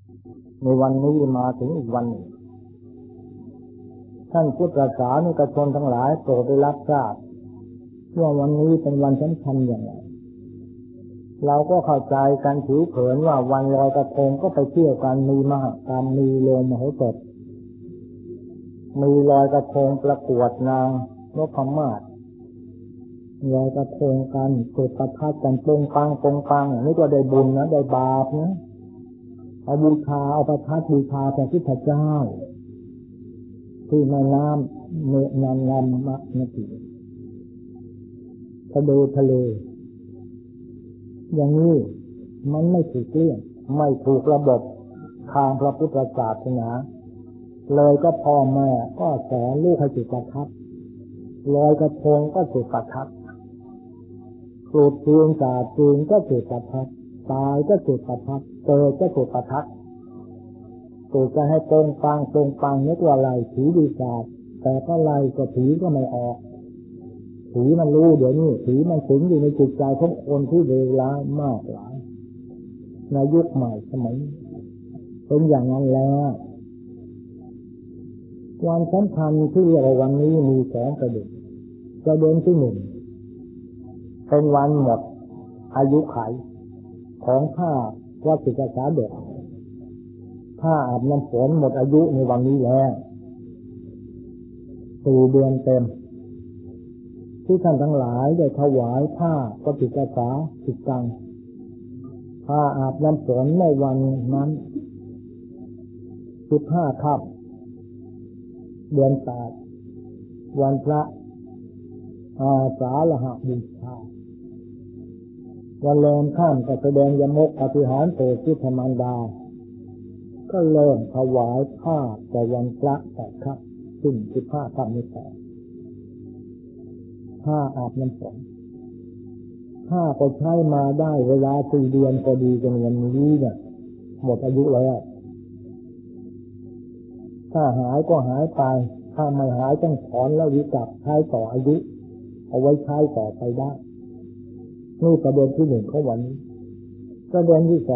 ในวันนี้มาถึงอีกวันหนึ่งท่านพุทธศาสนิกชนทั้งหลายโปรดได้รับทราบว่าวันนี้เป็นวันสำคัญอย่างไรเราก็เข้าใจกันผิวเผินว่าวันลอยกระทงก็ไปเที่ยวกันมีมหกรรมมีโรงมโหสถมีลอยกระทงประกวดนางนพมาศลอยกระทงกันจุดประทัดกันปงปังปงปังนี่ก็ได้บุญนะได้บาปนะเอาบูชาเอาประทัดบูชาพระพุทธเจ้าที่แม่น้ำเมนางามมะนทีทะเลอย่างนี้มันไม่ถูกเรื่องไม่ถูกระบบทางพระพุทธศาสนาเลยก็พ่อแม่ก็สอนลูกให้จุดประทัดลอยกระทงก็จุดประทัดปลูกฟืนสาดฟืนก็จุดประทัดตายก็จุดประทัดเกิดก็จุดประทัดตูจะให้ตรงปังนึกว่าอะไรผีดีศาสตร์แต่ก็ไล่ก็ผีก็ไม่ออกผีมันรู้เดี๋ยวนี้ผีมันสิงอยู่ในจิตใจของคนที่เลวร้ายมากหลายในยุคใหม่สมัยเป็นอย่างนั้นแล้ววันสำคัญที่เรียกว่าวันนี้มีสองประเด็นที่หนึ่งเป็นวันหมดอายุขัยของผ้าวัดศิกษาเด็กผ้าอาบน้ำฝนหมดอายุในวันนี้แล้ว4 เดือนเต็มที่ท่านทั้งหลายได้ถวายผ้าวัดศิกษา10 กังผ้าอาบน้ำฝนในวันนั้น15 ค่ำเดือน8วันพระอาสาฬหบูชาวันแรมค่ำก็แสดงยมกอภิหารโปรดพุทธมารดาก็เริ่มถวายผ้าแต่วันพระ8 ค่ำซึ่ง15 ค่ำนี้แต่ผ้าอาบน้ำฝนผ้าก็ใช้มาได้เวลา4 เดือนพอดีจนวันนี้เนี่ยหมดอายุแล้วถ้าหายก็หายไปถ้าไม่หายต้องถอนแล้ววิกลับใช้ต่ออายุเอาไว้ใช้ต่อไปได้นี่ประเด็นที่1ของวันนี้ประเด็นที่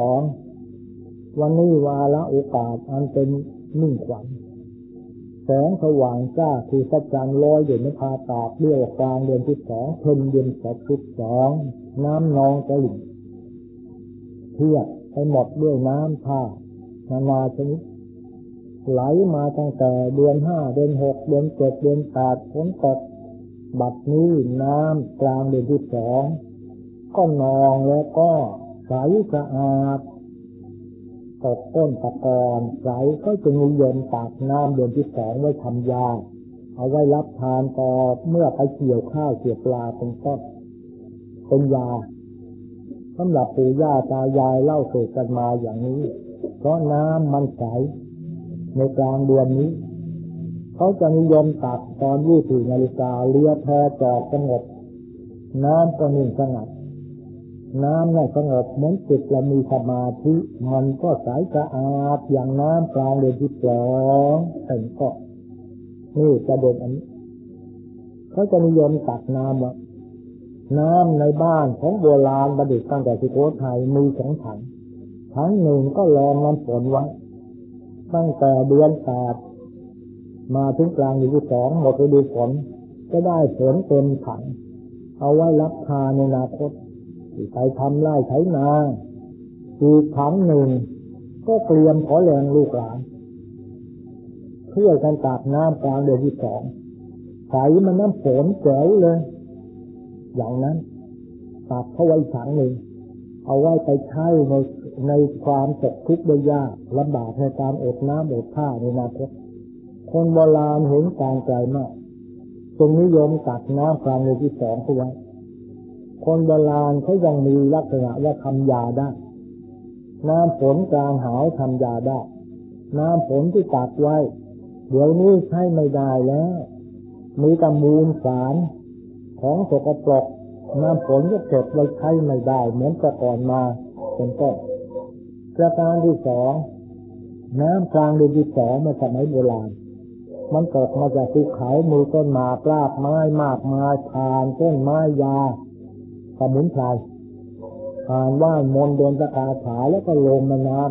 2วันนี้วาระโอกาสอันเป็นมิ่งขวัญแสงสว่างจ้าคือพระจันทร์ลอยอยู่ในภาตากเรียกกลางเดือนที่2เพ็ญเดือน12น้ำนองตะลิ่งเทียบไปหมดด้วยน้ำท่านานาชนิดไหลมาตั้งแต่เดือน5เดือน6เดือน7เดือน8ฝนตกบัดนี้น้ำกลางเดือนที่2ก็นองแล้วก็ใสสะอาดตกต้นตะกอนใสก็จะนิยมตักน้ำเดือนที่2ไว้ทำยาเอาไว้รับทานต่อเมื่อไปเกี่ยวข้าวเกี่ยวปลาเป็นต้นเป็นยาสำหรับปู่ย่าตายายเล่าสู่กันมาอย่างนี้เพราะน้ำมันใสในกลางเดือนนี้เขาจะนิยมตักตอน24 นาฬิกาเรือแพจอดสงบน้ำก็นิ่งสงัดน้ำน่ะสงบเหมือนจิตเรามีสมาธิมันก็ใสสะอาดอย่างน้ำกลางเดือนที่2เป็นก็นี่ประเด็นอันนี้เขาจะนิยมตักน้ำว่าน้ำในบ้านของโบราณประดิษฐ์ตั้งแต่สุโขทัยมี2 ถังหนึ่งก็รองน้ำฝนไว้ตั้งแต่เดือน8มาถึงกลางเดือนที่2หมดฤดูฝนก็ได้ฝนเต็มถังเอาไว้รับทานในอนาคตไปทำไร่ไถนาอีกถังหนึ่งก็เตรียมขอแรงลูกหลานช่วยกันตักน้ำกลางเดือนที่2ใสมันน้ำฝนแจ๋วเลยอย่างนั้นตักเข้าไว้ถังหนึ่งเอาไว้ไปใช้ในความตกทุกข์ได้ยากลำบากในการอดน้ำอดผ้าในอนาคตคนโบราณเห็นการไกลมากจงนิยมตักน้ำกลางเดือนที่2เข้าไว้คนโบราณเขายังมีลักษณะว่าทำยาได้น้ำฝนกลางหาวทำยาได้น้ำฝนที่ตักไว้เดี๋ยวนี้ใช้ไม่ได้แล้วมีแต่มูลสารของสกปรกน้ำฝนก็เก็บไว้ใช้ไม่ได้เหมือนแต่ก่อนมาเป็นต้นประการที่2น้ำกลางเดือนที่2ในสมัยโบราณมันตกมาจากภูเขามีต้นหมากรากไม้มากมายผ่านต้นไม้ยาสมุนไพรผ่านว่านมนต์เดินตะกาถาแล้วก็ลงแม่น้ำ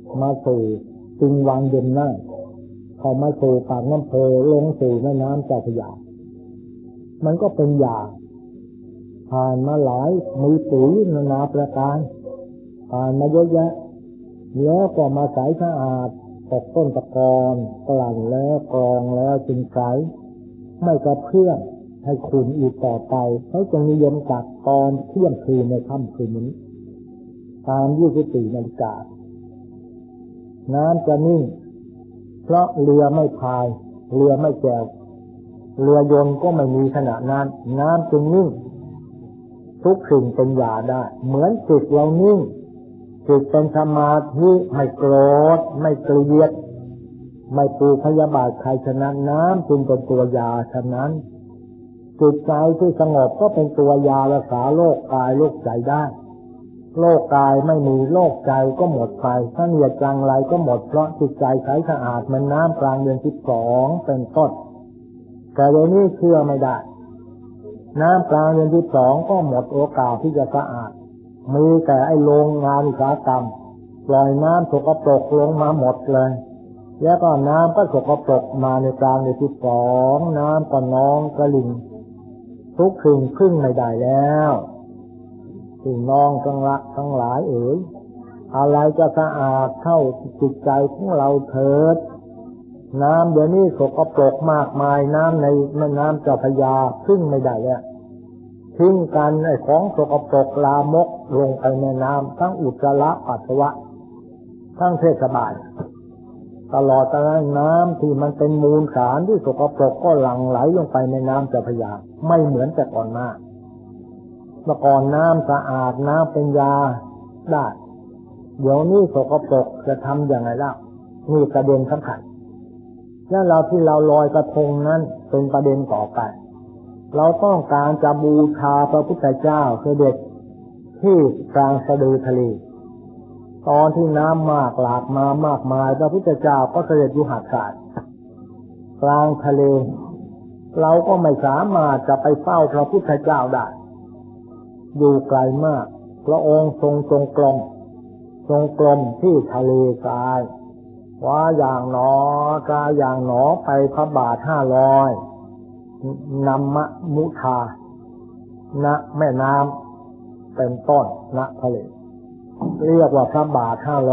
มาสู่จึงวางเย็นหน้าเข้ามาสู่ปากน้ำโพลงสู่แม่น้ำเจ้าพระยามันก็เป็นยาผ่านมาหลายมีปุ๋ยนานาประการผ่านมาเยอะแยะแล้วก็มาใสสะอาดตกต้นตะกอนกลั่นแล้วกรองแล้วจึงใสไม่กระเพื่อมให้ขุ่นอีกต่อไปเขาจะนิยมจัดตอนเที่ยงคืนในค่ำคืนนี้ตาม24 นาฬิกาน้ำจะนิ่งเพราะเรือไม่พายเรือไม่แจวเรือยนต์ก็ไม่มีขณะนั้นน้ำจึงนิ่งทุกสิ่งเป็นยาได้เหมือนจิตเรานิ่งจิตเป็นสมาธิไม่โกรธไม่เกลียดไม่ปูพยาบาทใครฉะนั้นน้ำจึงเป็นตัวยาฉะนั้นจิตใจที่สงบก็เป็นตัวยารักษาโรคกายโรคใจได้โรคกายไม่มีโรคใจก็หมดไปถ้าเหนียดจังไรก็หมดเพราะจิตใจใสสะอาดมันน้ำกลางเดือน12เป็นต้นแต่เดี๋ยวนี้เชื่อไม่ได้น้ำกลางเดือน12ก็หมดโอกาสที่จะสะอาดมีแต่ไอ้โรงงานอุตสาหกรรมปล่อยน้ำสกปรกลงมาหมดเลยแล้วก็น้ำก็สกปรกมาในกลางเดือน12น้ำก็นองกระลิ่งทุกสิ่งพึ่งไม่ได้แล้วสิ่งน้องทั้งหลายอะไรจะสะอาดเข้าจิตใจของเราเถิดน้ำเดี๋ยวนี้สกปรกมากมายน้ำในแม่น้ำเจ้าพระยาพึ่งไม่ได้แล้วทิ้งกันไอ้ของสกปรกลามกลงไปในน้ำทั้งอุจจาระปัสสาวะทั้งเทศบาลตลอดทั้งน้ำที่มันเป็นมูลสารที่สกปรกก็หลั่งไหลลงไปในน้ำเจ้าพระยาไม่เหมือนแต่ก่อนมาเมื่อก่อนน้ำสะอาดน้ำเป็นยาได้เดี๋ยวนี้สกปรกจะทำอย่างไรล่ะนี่ประเด็นสำคัญแล้วเราที่เราลอยกระทงนั้นเป็นประเด็นต่อไปเราต้องการจะบูชาพระพุทธเจ้าเสด็จที่กลางสะดือทะเลตอนที่น้ำมากหลากมามากมายพระพุทธเจ้าก็เสด็จอยู่หาดทรายกลางทะเลเราก็ไม่สามารถจะไปเฝ้าพระพุทธเจ้าได้อยู่ไกลมากพระองค์ทรงกลมที่ทะเลทรายว่าอย่างหนอกาอย่างหนอไปพระบาท500นำมะมุทาณแม่น้ำเป็นต้นณทะเลเรียกว่าพระบาท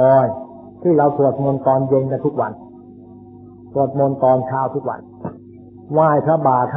500ที่เราสวดมนต์ตอนเย็นกันทุกวันสวดมนต์ตอนเช้าทุกวันไหว้พระบาท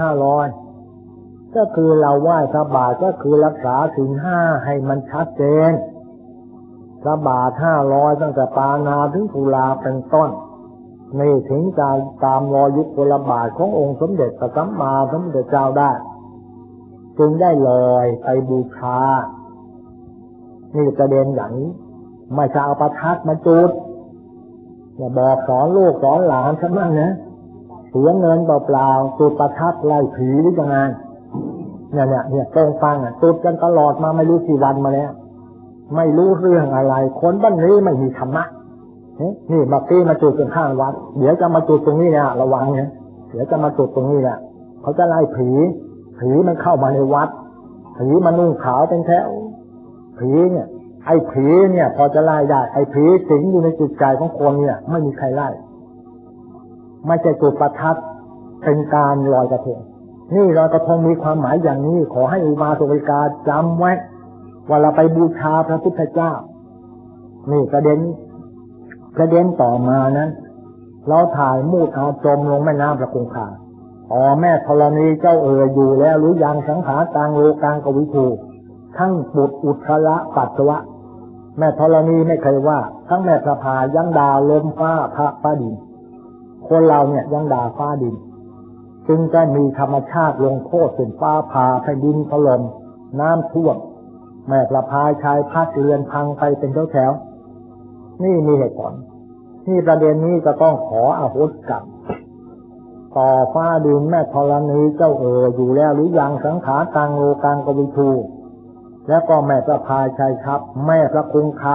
500ก็คือเราไหว้พระบาทก็คือรักษาศีล5ให้มันชัดเจนพระบาท500ตั้งแต่ปานาถึงกุลาเป็นต้นนี่ถึงจะตามรอยยุคลบาทขององค์สมเด็จพระสัมมาสัมพุทธเจ้าได้จึงได้ลอยไปบูชานี่ประเด็นอย่างนี้ไม่จะเอาประทัดมาจุดอย่าบอกสอนลูกสอนหลานฉันมั่งนะเสียเงินเปล่าๆจุดประทัดไล่ผีหรือยังไงเนี่ยตรงฟังจุดกันตลอดมาไม่รู้กี่วันมาแล้วไม่รู้เรื่องอะไรคนบ้านนี้ไม่มีธรรมะนี่เมื่อกี้มาจุดกันข้างวัดเดี๋ยวจะมาจุดตรงนี้นะระวังเนี่ยเดี๋ยวจะมาจุดตรงนี้แหละเขาจะไล่ผีมันเข้ามาในวัดผีมันนุ่งขาวเป็นแถวผีเนี่ยไอ้ผีเนี่ยพอจะไล่ได้ไอ้ผีสิงอยู่ในจิตใจของคนเนี่ยไม่มีใครไล่ไม่ใช่จุดประทัดเป็นการลอยกระทงนี่ลอยกระทงมีความหมายอย่างนี้ขอให้อุบาสกกาจำไว้ว่าเราไปบูชาพระพุทธเจ้านี่ประเด็นต่อมานั้นเราถ่ายมูดเอาจมลงแม่น้ำประคงคาแม่ธรณีเจ้าอยู่แล้วหรือยังสังขารตังโลกังกวิทูทั้งปุตอุทธระปัสสวะแม่ธรณีไม่เคยว่าทั้งแม่พระพายังด่าลมฟ้าฟ้าดินคนเราเนี่ยยังด่าฟ้าดินจึงจะมีธรรมชาติลงโทษเป็นฟ้าผ่าแผ่นดินถล่มน้ำท่วมแม่ประพายชายพัดเรือนพังไปเป็นแถวนี่มีเหตุผลที่ประเด็นนี้จะต้องขออโหสิกรรมต่อฟ้าดินแม่ธรณีเจ้าอยู่แล้วหรือยังสังขารตังโลกังกวิทูแล้วก็แม่ประพายชายทัพแม่พระคงคา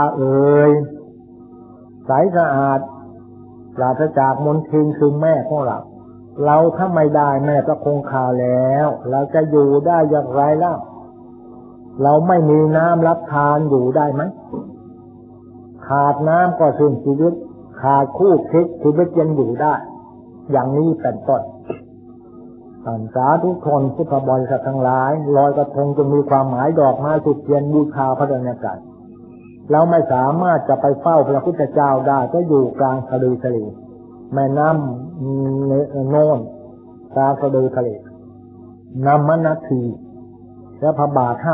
ใสสะอาดปราศจากมลทินคือแม่ของเราถ้าไม่ได้แม่พระคงคาแล้วเราจะอยู่ได้อย่างไรล่ะเราไม่มีน้ำรับทานอยู่ได้ไหมขขาดน้ำก็สิ้นชีวิตขาดคู่คิดชีวิตยังอยู่ได้อย่างนี้เป็นต้นท่านสาธุชนพุทธบริษัททั้งหลายลอยกระทงจะมีความหมายดอกไม้จุดเทียนบูชาพระรัตนตรัยเราไม่สามารถจะไปเฝ้าพระพุทธเจ้าได้ก็อยู่กลางทะเลแม่น้ำโน่นกลางทะเลน้ำมณฑีและพระบาท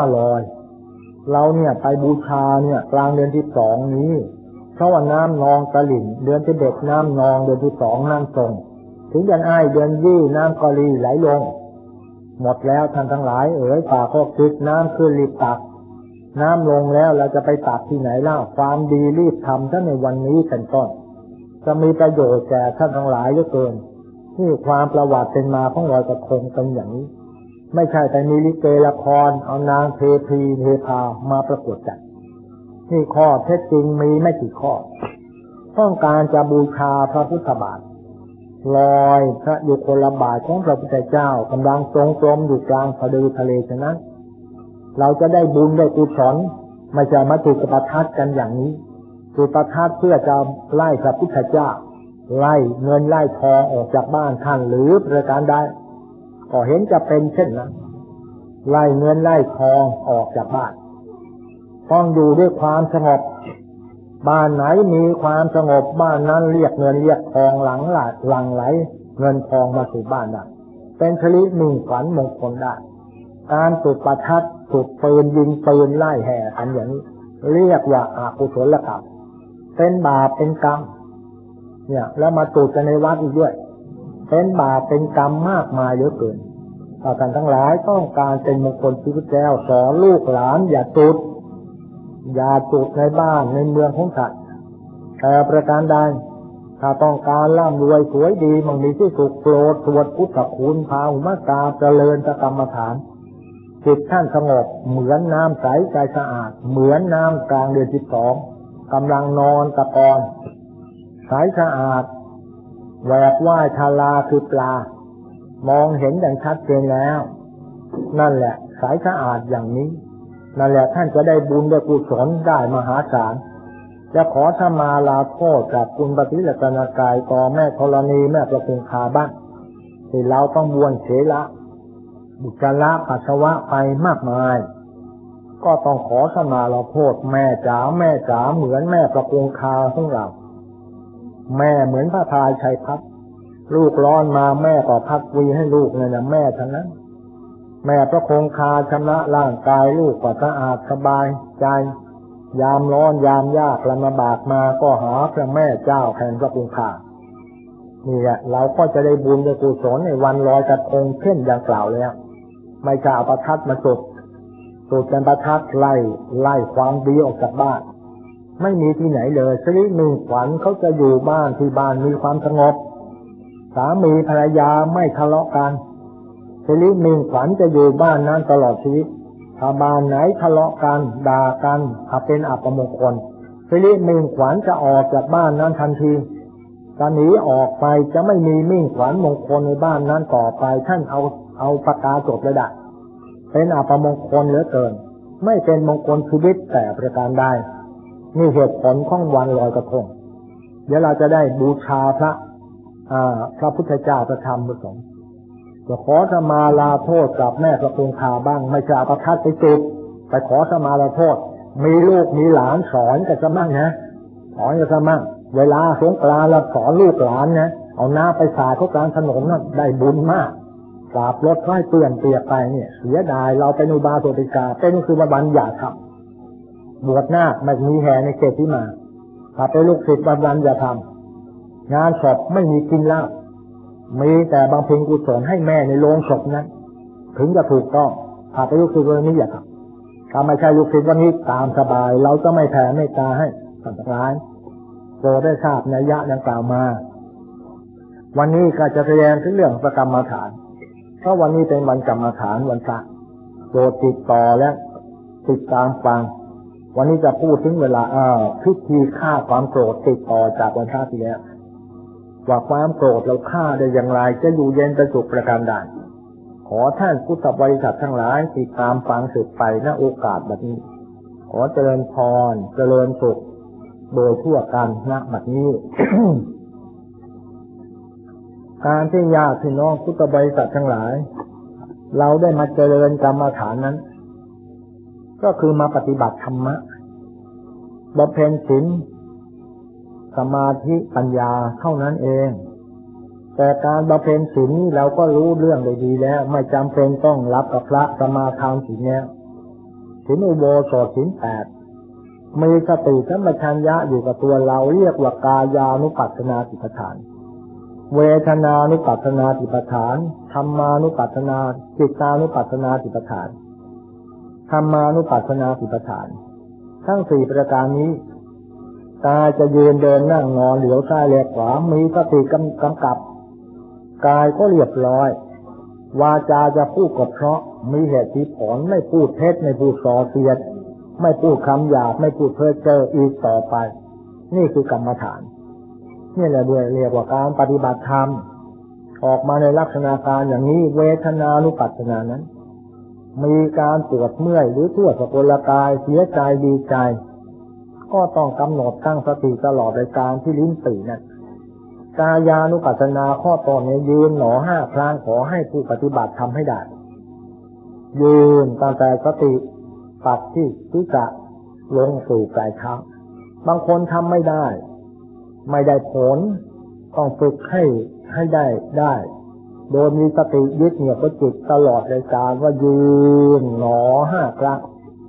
500เราเนี่ยไปบูชาเนี่ยกลางเดือนที่2นี้เพราะว่าน้ำนองตลิ่งเดือนที่1น้ำนองเดือนที่2น้ำทรงถึงเดือนอ้ายเดือนยี่น้ำกอลีไหลลงหมดแล้วท่านทั้งหลายฝากข้อคิดน้ำขึ้นรีบตักน้ำลงแล้วเราจะไปตักที่ไหนล่ะความดีรีบทำถ้าในวันนี้เป็นต้นจะมีประโยชน์แก่ท่านทั้งหลายเหลือเกินที่ความประวัติเป็นมาของลอยกระทงเป็นอย่างนี้ไม่ใช่แต่มีลิเกละครเอานางเทพีเทพามาประกวดจัดนี่ข้อเท็จจริงมีไม่กี่ข้อต้องการจะบูชาพระพุทธบาทลอยพระยุคลบาทของพระพุทธเจ้ากำลังทรงกลมอยู่กลางทะเลฉะนั้นเราจะได้บุญได้กุศลไม่ใช่มาจุดประทัดกันอย่างนี้จุดประทัดเพื่อจะไล่พระพุทธเจ้าไล่เงินไล่ทองออกจากบ้านท่านหรือประการใดก็เห็นจะเป็นเช่นนั้นไล่เงินไล่ทองออกจากบ้านต้องอยู่ด้วยความสงบบ้านไหนมีความสงบบ้านนั้นเรียกเงินเรียกทองหลังไหลเงินทองมาสู่บ้านได้เป็นชลิมิ่งขวัญมงคลได้การจุดประทัดจุดปืนยิงปืนไล่แห่กันอย่างนี้เรียกว่าอกุศลกรรมเป็นบาปเป็นกรรมเนี่ยแล้วมาจุดกันในวัดอีกด้วยเป็นบาปเป็นกรรมมากมายเยอะเกินท่านทั้งหลายต้องการเป็นมงคลชีวิตแล้วสอนลูกหลานอย่าจุดในบ้านในเมืองของท่านแต่ประการใดถ้าต้องการร่ำรวยสวยดีมั่งมีที่สุขโปรดสวดพุทธคุณพาหุมกาเจริญกรรมฐานจิตท่านสงบเหมือนน้ำใสใจสะอาดเหมือนน้ำกลางเดือน12กำลังนอนตะกอนใสสะอาดแหวกว่ายทาราคือปลามองเห็นอย่างชัดเจนแล้วนั่นแหละใสสะอาดอย่างนี้นั่นแหละท่านจะได้บุญได้กุศลได้มหาศาลจะขอธรรมาลาโทษจากคุณปฏิรัตนากายต่อแม่ธรณีแม่ประคงคาบ้างที่เราต้องบวนเสละบุจจาระปัสสาวะไปมากมายก็ต้องขอธรรมาลาโทษแม่จ๋าเหมือนแม่ประคงคาของเราแม่เหมือนพระพายชัยพัฒน์ลูกร้อนมาแม่ก็พักวีให้ลูกเนี่ยนะแม่ทั้งนั้นแม่ประคงคาชำระร่างกายลูกก็สะอาดสบายใจยามร้อนยามยากลำบากมาก็หาพระแม่เจ้าแห่งพระคงคานี่แหละเราก็จะได้บุญได้กุศลในวันลอยกระทงเช่นอย่างกล่าวแล้วไม่กล่าวประทัดมาจุดเป็นประทัดไล่ความดีออกจากบ้านไม่มีที่ไหนเลยสิริมิ่งขวัญเขาจะอยู่บ้านที่บ้านมีความสงบสามีภรรยาไม่ทะเลาะกันสิริมิ่งขวัญจะอยู่บ้านนั้นตลอดชีวิตถ้าบ้านไหนทะเลาะกันด่ากันถ้าเป็นอัปมงคลสิริมิ่งขวัญจะออกจากบ้านนั้นทันทีจะหนีออกไปจะไม่มีมิ่งขวัญมงคลในบ้านนั้นต่อไปท่านเอาปากกาจดเลยได้เป็นอัปมงคลเหลือเกินไม่เป็นมงคลชีวิตแต่ประการใดนี่เหตุผลของวันลอยกระทงเดี๋ยวเราจะได้บูชาพระพุทธเจ้าพระธรรมพระสงฆ์จะขอธรรมาลาโทษกับแม่ประคงคาบ้างไม่ใช่เอาประทัดไปจุดไปขอธรรมาลาโทษมีลูกมีหลานสอนกันซะมั่งนะสอนกันซะมั่งเวลาสงกรานต์เราสอนลูกหลานนะเอาน้ำไปสาดเขากลางถนนนั่นได้บุญมากกราบรถค่อยเปื่อนเปียกไปเนี่ยเสียดายเราเป็นอุบาสกเป็นคือวันอย่าทำบวชหน้าไม่มีแห่ในเขตที่มาถ้าเป็นลูกศิษย์วันอย่าทำงานศพไม่มีกินเหล้ามีแต่บำเพ็ญกุศลให้แม่ในโรงศพนั้นถึงจะถูกต้องถ้าเป็นลูกศิษย์วันนี้อย่าทำถ้าไม่ใช่ลูกศิษย์วันนี้ตามสบายเราจะไม่แผ่เมตตาให้สันตร้ายโปรดได้ทราบนัยยะดังกล่าวมาวันนี้ก็จะแสดงถึงเรื่องประกรรมฐานเพราะวันนี้เป็นวันกรรมฐานวันพระโปรดติดต่อและติดตามฟังวันนี้จะพูดถึงเวลาพิธีฆ่าความโกรธติดต่อจากวันพระที่แล้วว่าความโกรธเราฆ่าได้อย่างไรจะอยู่เย็นเป็นสุขประการใดขอท่านพุทธบริษัททั้งหลายติดตามฟังสืบไปณโอกาสแบบนี้ขอเจริญพรเจริญสุขโดยทั่วกันณบัดนี้ การที่ญาติพี่น้องพุทธบริษัททั้งหลายเราได้มาเจริญกรรมฐานนั้นก็คือมาปฏิบัติธรรมะบำเพ็ญศีลสมาธิปัญญาเท่านั้นเองแต่การบำเพ็ญศีลเราก็รู้เรื่องได้ดีแล้วไม่จำเป็นต้องรับกับพระสมาทานศีลแล้วศีลอุโบสถศีล 8มีสติสัมปชัญญะอยู่กับตัวเราเรียกว่ากายานุปัสสนาติปฐานเวทนานุปัสสนาติปฐานธรรมานุปัสสนาจิตตานุปัสสนาติปฐานธรรมานุปัสสนาติปฐานทั้ง4ประการนี้กายจะยืนเดินนั่งนอนเหลียวซ้ายแลขวามีสติกำกับกายก็เรียบร้อยวาจาจะพูดก็เพราะมีเหตุผลไม่พูดเท็จไม่พูดส่อเสียดไม่พูดคำหยาบไม่พูดเพ้อเจ้ออีกต่อไปนี่คือกรรมฐานนี่แหละเรียกว่าการปฏิบัติธรรมออกมาในลักษณะการอย่างนี้เวทนานุปัสสนานั้นมีการปวดเมื่อยหรือทั่วสกลกายเสียใจดีใจก็ต้องกำหนดตั้งสติตลอดในการที่ลิ้นปี่นั้นกายานุปัสสนาข้อต่อนี้ยืนหนอ5 ครั้งขอให้ผู้ปฏิบัติทำให้ได้ยืนตั้งแต่สติปัดที่ศีรษะลงสู่ปลายเท้าบางคนทำไม่ได้ผลต้องฝึกให้ได้โดยมีสติยึดเหนี่ยวกับจิตตลอดในการว่ายืนหนอ5 ครั้ง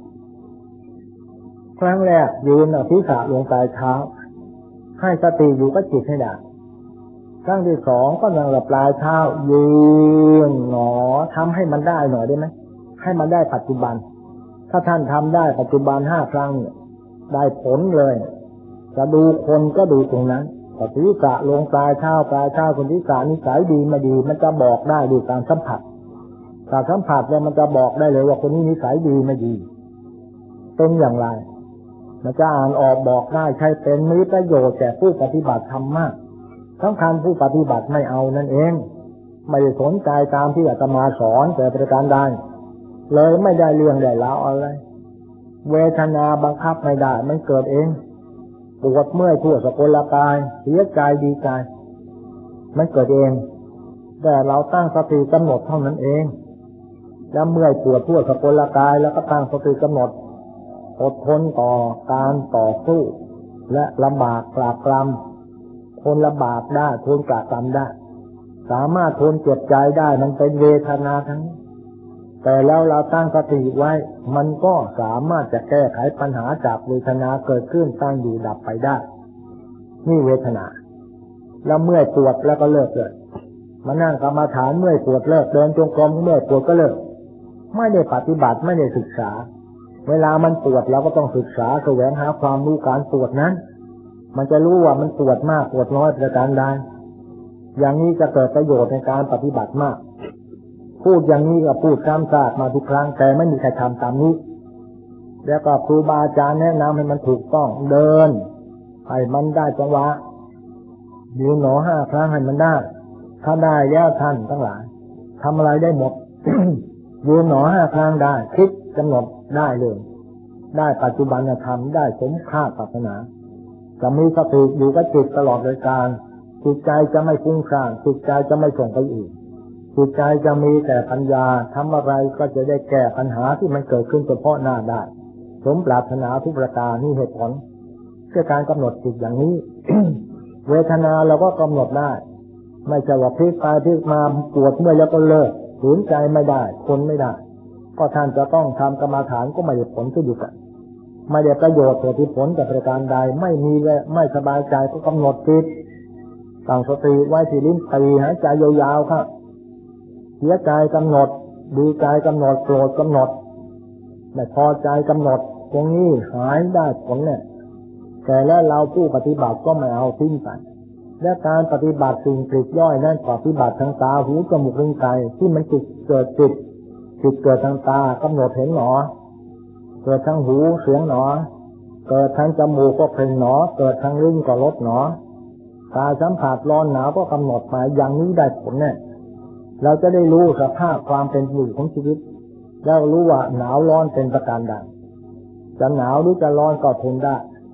ครั้งแรกยืนศีรษะลงปลายเท้าให้สติอยู่กับจิตให้ได้ครั้งที่2ก็นั่งหลับปลายเท้ายืนหนอทำให้มันได้หน่อยได้ไหมให้มันได้ปัจจุบันถ้าท่านทำได้ปัจจุบัน5 ครั้งเนี่ยได้ผลเลยจะดูคนก็ดูตรงนั้นศีรษะลงปลายเท้าคนที่ศีรษะนิสัยดีไม่ดีมันจะบอกได้ด้วยการสัมผัสการสัมผัสแล้วมันจะบอกได้เลยว่าคนนี้นิสัยดีไม่ดีเป็นอย่างไรมันจะอ่านออกบอกได้ใช่เป็นมีประโยชน์แก่ผู้ปฏิบัติธรรมมากสำคัญผู้ปฏิบัติไม่เอานั่นเองไม่สนใจตามที่อาตมาสอนแต่ประการใดเลยไม่ได้เรื่องได้ราวอะไรเวทนาบังคับไม่ได้มันเกิดเองปวดเมื่อยทั่วสกลกายเสียใจดีใจมันเกิดเองแต่เราตั้งสติกำหนดเท่านั้นเองแล้วเมื่อยปวดทั่วสกลกายแล้วก็ตั้งสติกำหนดอดทนต่อการต่อสู้และลำบากปราบปรามทนลำบากได้ทนปราบปรามได้สามารถทนเจ็บใจได้มันเป็นเวทนาทั้งแต่แล้วเราตั้งสติไว้มันก็สามารถจะแก้ไขปัญหาจากเวทนาเกิดขึ้นตั้งอยู่ดับไปได้นี่เวทนาแล้วเมื่อยปวดแล้วก็เลิกเลยมานั่งกรรมฐานเมื่อยปวดเลิกเดินจงกรมเมื่อยปวดก็เลิกไม่ได้ปฏิบัติไม่ได้ศึกษาเวลามันปวดเราก็ต้องศึกษาแสวงหาความรู้การปวดนั้นมันจะรู้ว่ามันปวดมากปวดน้อยประการใดอย่างนี้จะเกิดประโยชน์ในการปฏิบัติมากพูดอย่างนี้ก็พูดซ้ำซากมาทุกครั้งแต่ไม่มีใครทำตามนี้แล้วก็ครูบาอาจารย์แนะนำให้มันถูกต้องเดินให้มันได้จังหวะยืนหนอ5 ครั้งให้มันได้ถ้าได้แล้วท่านทั้งหลายทำอะไรได้หมด ยืนหนอ5 ครั้งได้คิดกำหนดได้เลยได้ปัจจุบันธรรมได้สมค่าปรารถนาจะมีสติอยู่กับจิตตลอดเวลาจิตใจจะไม่ฟุ้งซ่านจิตใจจะไม่ส่งไปอื่นจิตใจจะมีแต่ปัญญาทำอะไรก็จะได้แก้ปัญหาที่มันเกิดขึ้นเฉพาะหน้าได้สมปรารถนาทุกประการนี่เหตุผลคือการกำหนดจิตอย่างนี้ เวทนาเราก็กำหนดได้ไม่ใช่ว่าพลิกไปพลิกมาปวดเมื่อยแล้วก็เลิกฝืนใจไม่ได้ทนไม่ได้ก็ท่านจะต้องทำกรรมฐานก็ไม่ได้ผลก็อยู่กันไม่ได้ประโยชน์แต่ที่ผลกับประการใดไม่มีไม่สบายใจก็กำหนดจิตตั้งสติไว้ที่ลิ้นปี่หายใจยาวๆครับเสียใจกำหนดดีใจกำหนดโกรธกำหนดไม่พอใจกำหนดตรงนี้หายได้ผลเนี่ยแต่แล้วเราผู้ปฏิบัติก็ไม่เอาทิ้งไปและการปฏิบัติสิ่งปลีกย่อยนั่นปฏิบัติทางตาหูจมูกลิ้นกายที่มันเกิดจิตเกิดทางตากำหนดเห็นหนอเกิดทางหูเสียงหนอเกิดทางจมูกก็เพ่งหนอเกิดทางลิ้นก็รสหนอกายสัมผัสร้อนหนาวก็กำหนดมาอย่างนี้ได้ผลเนี่ยเราจะได้รู้สภาพความเป็นอยู่ของชีวิตแล้วรู้ว่าหนาวร้อนเป็นประการใดจะหนาวหรือจะร้อนก็ทนได้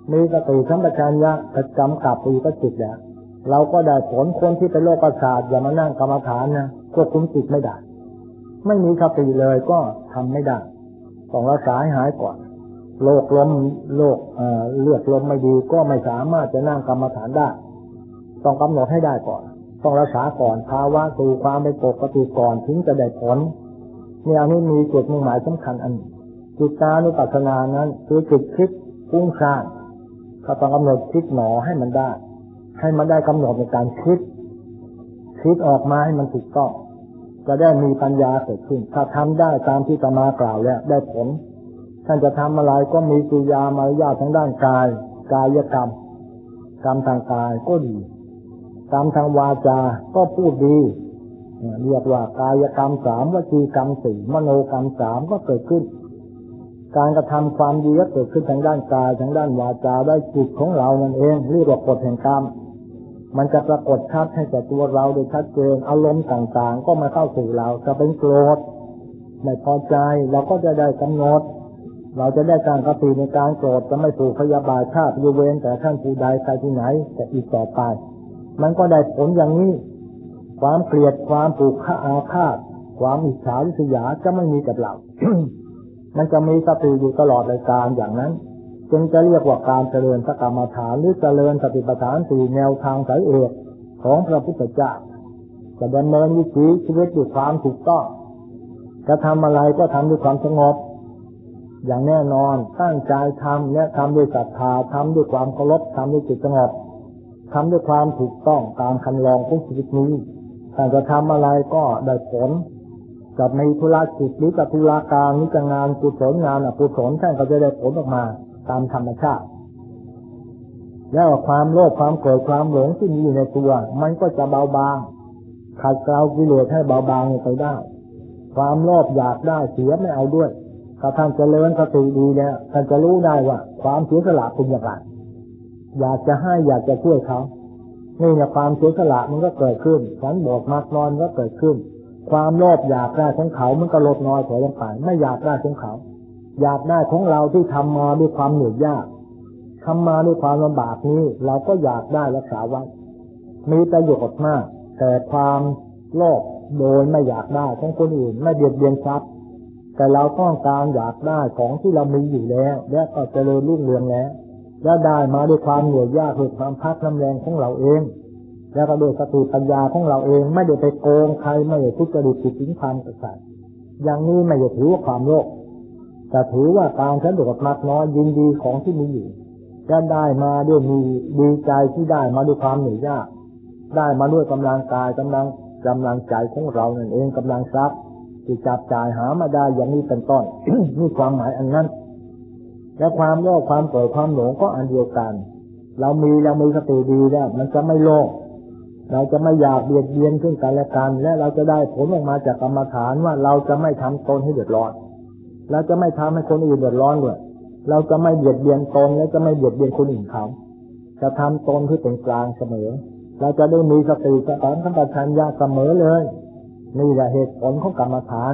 มีสติสัมปชัญญะกำกับอยู่กับจิตแล้วเราก็ได้ผลคนที่เป็นโรคประสาทอย่ามานั่งกรรมฐานนะควบคุมจิตไม่ได้ไม่มีสติเลยก็ทำไม่ได้ต้องรักษาให้หายก่อนโรคลมเลือดลมไม่ดีก็ไม่สามารถจะนั่งกรรมฐานได้ต้องกำหนดให้ได้ก่อนต้องรักษาก่อนภาวะสู่ความเป็นปกติก่อนถึงจะได้ผลเนี่ยอันนี้มีจุดมุ่งหมายสำคัญอันจิตานุปัสสนานั้นคือจิตคิดฟุ้งซ่านก็ต้องกำหนดคิดหนอให้มันได้ให้มันได้กำหนดในการคิดออกมาให้มันถูกต้องจะได้มีปัญญาเกิดขึ้นถ้าทำได้ตามที่ตมากล่าวแล้วได้ผลท่านจะทำอะไรก็มีกิริยามารยาททางด้านกายกรรมทางกายก็ดีกรรมทางวาจาก็พูดดีเรียกว่ากายกรรม3วจีกรรม4มโนกรรม3ก็เกิดขึ้นการกระทำความดีก็เกิดขึ้นทางด้านกายทางด้านวาจาได้จิตของเรานั่นเองเรียกว่ากฎแห่งกรรมมันจะปรากฏชัดให้แก่ตัวเราโดยชัดเจนอารมณ์ต่างๆก็มาเข้าสู่เราจะเป็นโกรธไม่พอใจเราก็จะได้กำหนดเราจะได้การกระตือในการโกรธจะไม่ถูกพยาบาทฆ่าพิเวรแต่ท่านผู้ใดใครที่ไหนจะอีกต่อไปมันก็ได้ผลอย่างนี้ความเกลียดความผูกอาฆาตความอิจฉาริษยาจะไม่มีกับเรา มันจะมีสติอยู่ตลอดรายการอย่างนั้นจึงจะเรียกว่าการเจริญสกรรมฐานหรือเจริญสติปัฏฐาน4แนวทางสายเอกของพระพุทธเจ้าจะดำเนินวิถีชีวิตด้วยความถูกต้องจะทำอะไรก็ทำด้วยความสงบอย่างแน่นอนตั้งใจทำและทำด้วยศรัทธาทำด้วยความเคารพทำด้วยจิตสงบทำด้วยความถูกต้องตามคันลองของชีวิตนี้ถ้าจะทำอะไรก็ได้ผลจะมีธุรกิจหรือจะธุรการหรือจะงานกุศลงานอกุศลท่านก็จะได้ผลออกมาตามธรรมชาติแล้วความโลภความโกรธความหลงที่มีอยู่ในตัวมันก็จะเบาบางขัดเกลากิเลสให้เบาบางไปได้ความโลภอยากได้เสียไม่เอาด้วยถ้าท่านเจริญสติดีแล้วท่านจะรู้ได้ว่าความเสียสละเป็นอย่างไรอยากจะให้อยากจะช่วยเขานี่เนี่ยความเสียสละมันก็เกิดขึ้นสันโดษมากน้อยก็เกิดขึ้นความโลภอยากได้ของเขามันก็ลดน้อยถอยลงไปไม่อยากได้ของเขาอยากได้ของเราที่ทำมาด้วยความเหนื่อยยากทำมาด้วยความลำบากนี้เราก็อยากได้รักษาไว้มีประโยชน์มากแต่ความโลภโดยไม่อยากได้ของคนอื่นไม่เบียดเบียนทรัพย์แต่เราต้องการอยากได้ของที่เรามีอยู่แล้วและก็เจริญรุ่งเรืองแล้วและได้มาด้วยความเหนื่อยยากด้วยความพักน้ำแรงของเราเองแล้วก็โดยสติปัญญาของเราเองไม่ได้ไปโกงใครไม่ได้ทุจริตผิดศีลธรรมกับใครอย่างนี้ไม่ได้ถือว่าความโลภแต่ถือว่าการสะดวกมากน้อยยินดีของที่มีอยู่จะได้มาด้วยมีดีใจที่ได้มาด้วยความเหนื่อยยากได้มาด้วยกำลังกายกำลังใจของเรานั่นเองกำลังทรัพย์ที่จับจ่ายหามาได้อย่างนี้เป็นต้น นี่ความหมายอันนั้นและความโลภความโกรธความหลงก็อันเดียวกันเรามีสติดีแล้วมันจะไม่โลภเราจะไม่อยากเบียดเบียนซึ่งกันและกันและเราจะได้ผลออกมาจากกรรมฐานว่าเราจะไม่ทำตนให้เดือดร้อนเราจะไม่ทำให้คนอื่นเดือดร้อนด้วยเราจะไม่เบียดเบียนตนและจะไม่เบียดเบียนคนอื่นเขาจะทำตนที่เป็นกลางเสมอเราจะได้มีสติสัมปชัญญะเสมอเลยนี่แหละเหตุผลของกรรมฐาน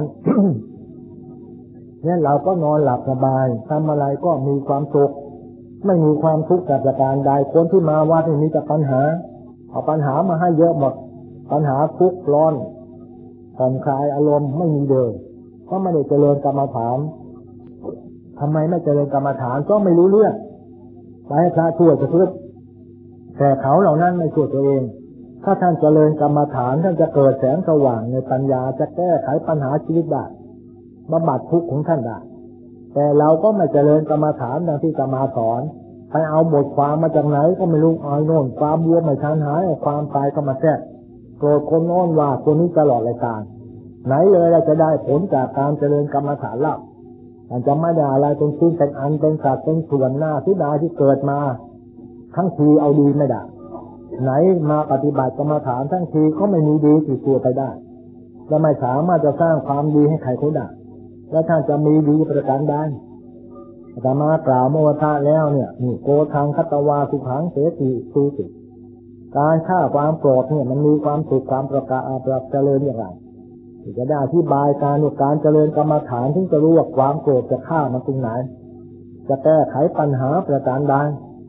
เนี่ยเราก็นอนหลับสบายทำอะไรก็มีความสุขไม่มีความทุกข์กับประการใดคนที่มาวัดมีแต่ปัญหาเอาปัญหามาให้เยอะหมดปัญหาทุกข์ร้อนผ่อนคลายอารมณ์ไม่มีเลยเพราะไม่ได้เจริญกรรมฐานทำไมไม่เจริญกรรมฐานก็ไม่รู้เรื่องไปให้พระช่วยจะพึ่งแต่เขาเหล่านั้นไม่ช่วยตัวเองถ้าท่านเจริญกรรมฐานท่านจะเกิดแสงสว่างในปัญญาจะแก้ไขปัญหาชีวิตได้บำบัดทุกข์ของท่านได้แต่เราก็ไม่เจริญกรรมฐานดังที่จะมาสอนไปเอาบทความมาจากไหนก็ไม่รู้เอาโน่นความวัวไม่ทันหายเอาความตายก็มาแทรกโกรธคนโน้นว่าคนนี้ตลอดรายการไหนเลยเราจะได้ผลจากการเจริญกรรมฐานเล่ามันจะไม่ได้อะไรเป็นชิ้นเป็นอันเป็นสัตว์เป็นส่วนหน้าที่ได้ที่เกิดมาทั้งทีเอาดีไม่ได้ไหนมาปฏิบัติกรรมฐานทั้งทีก็ไม่มีดีติดตัวไปได้และไม่สามารถจะสร้างความดีให้ใครเขาได้และท่านจะมีดีประการใดอาตมากล่าวเมื่อวันพระแล้วเนี่ยนี่โกทังคัตตวาสุขังเสติสุติการฆ่าความโกรธเนี่ยมันมีความสุขความประกาเจริญอย่างไรจะได้อธิบายการเจริญกรรมฐานถึงจะรู้ว่าความโกรธจะฆ่ามันตรงไหนจะแก้ไขปัญหาประการใด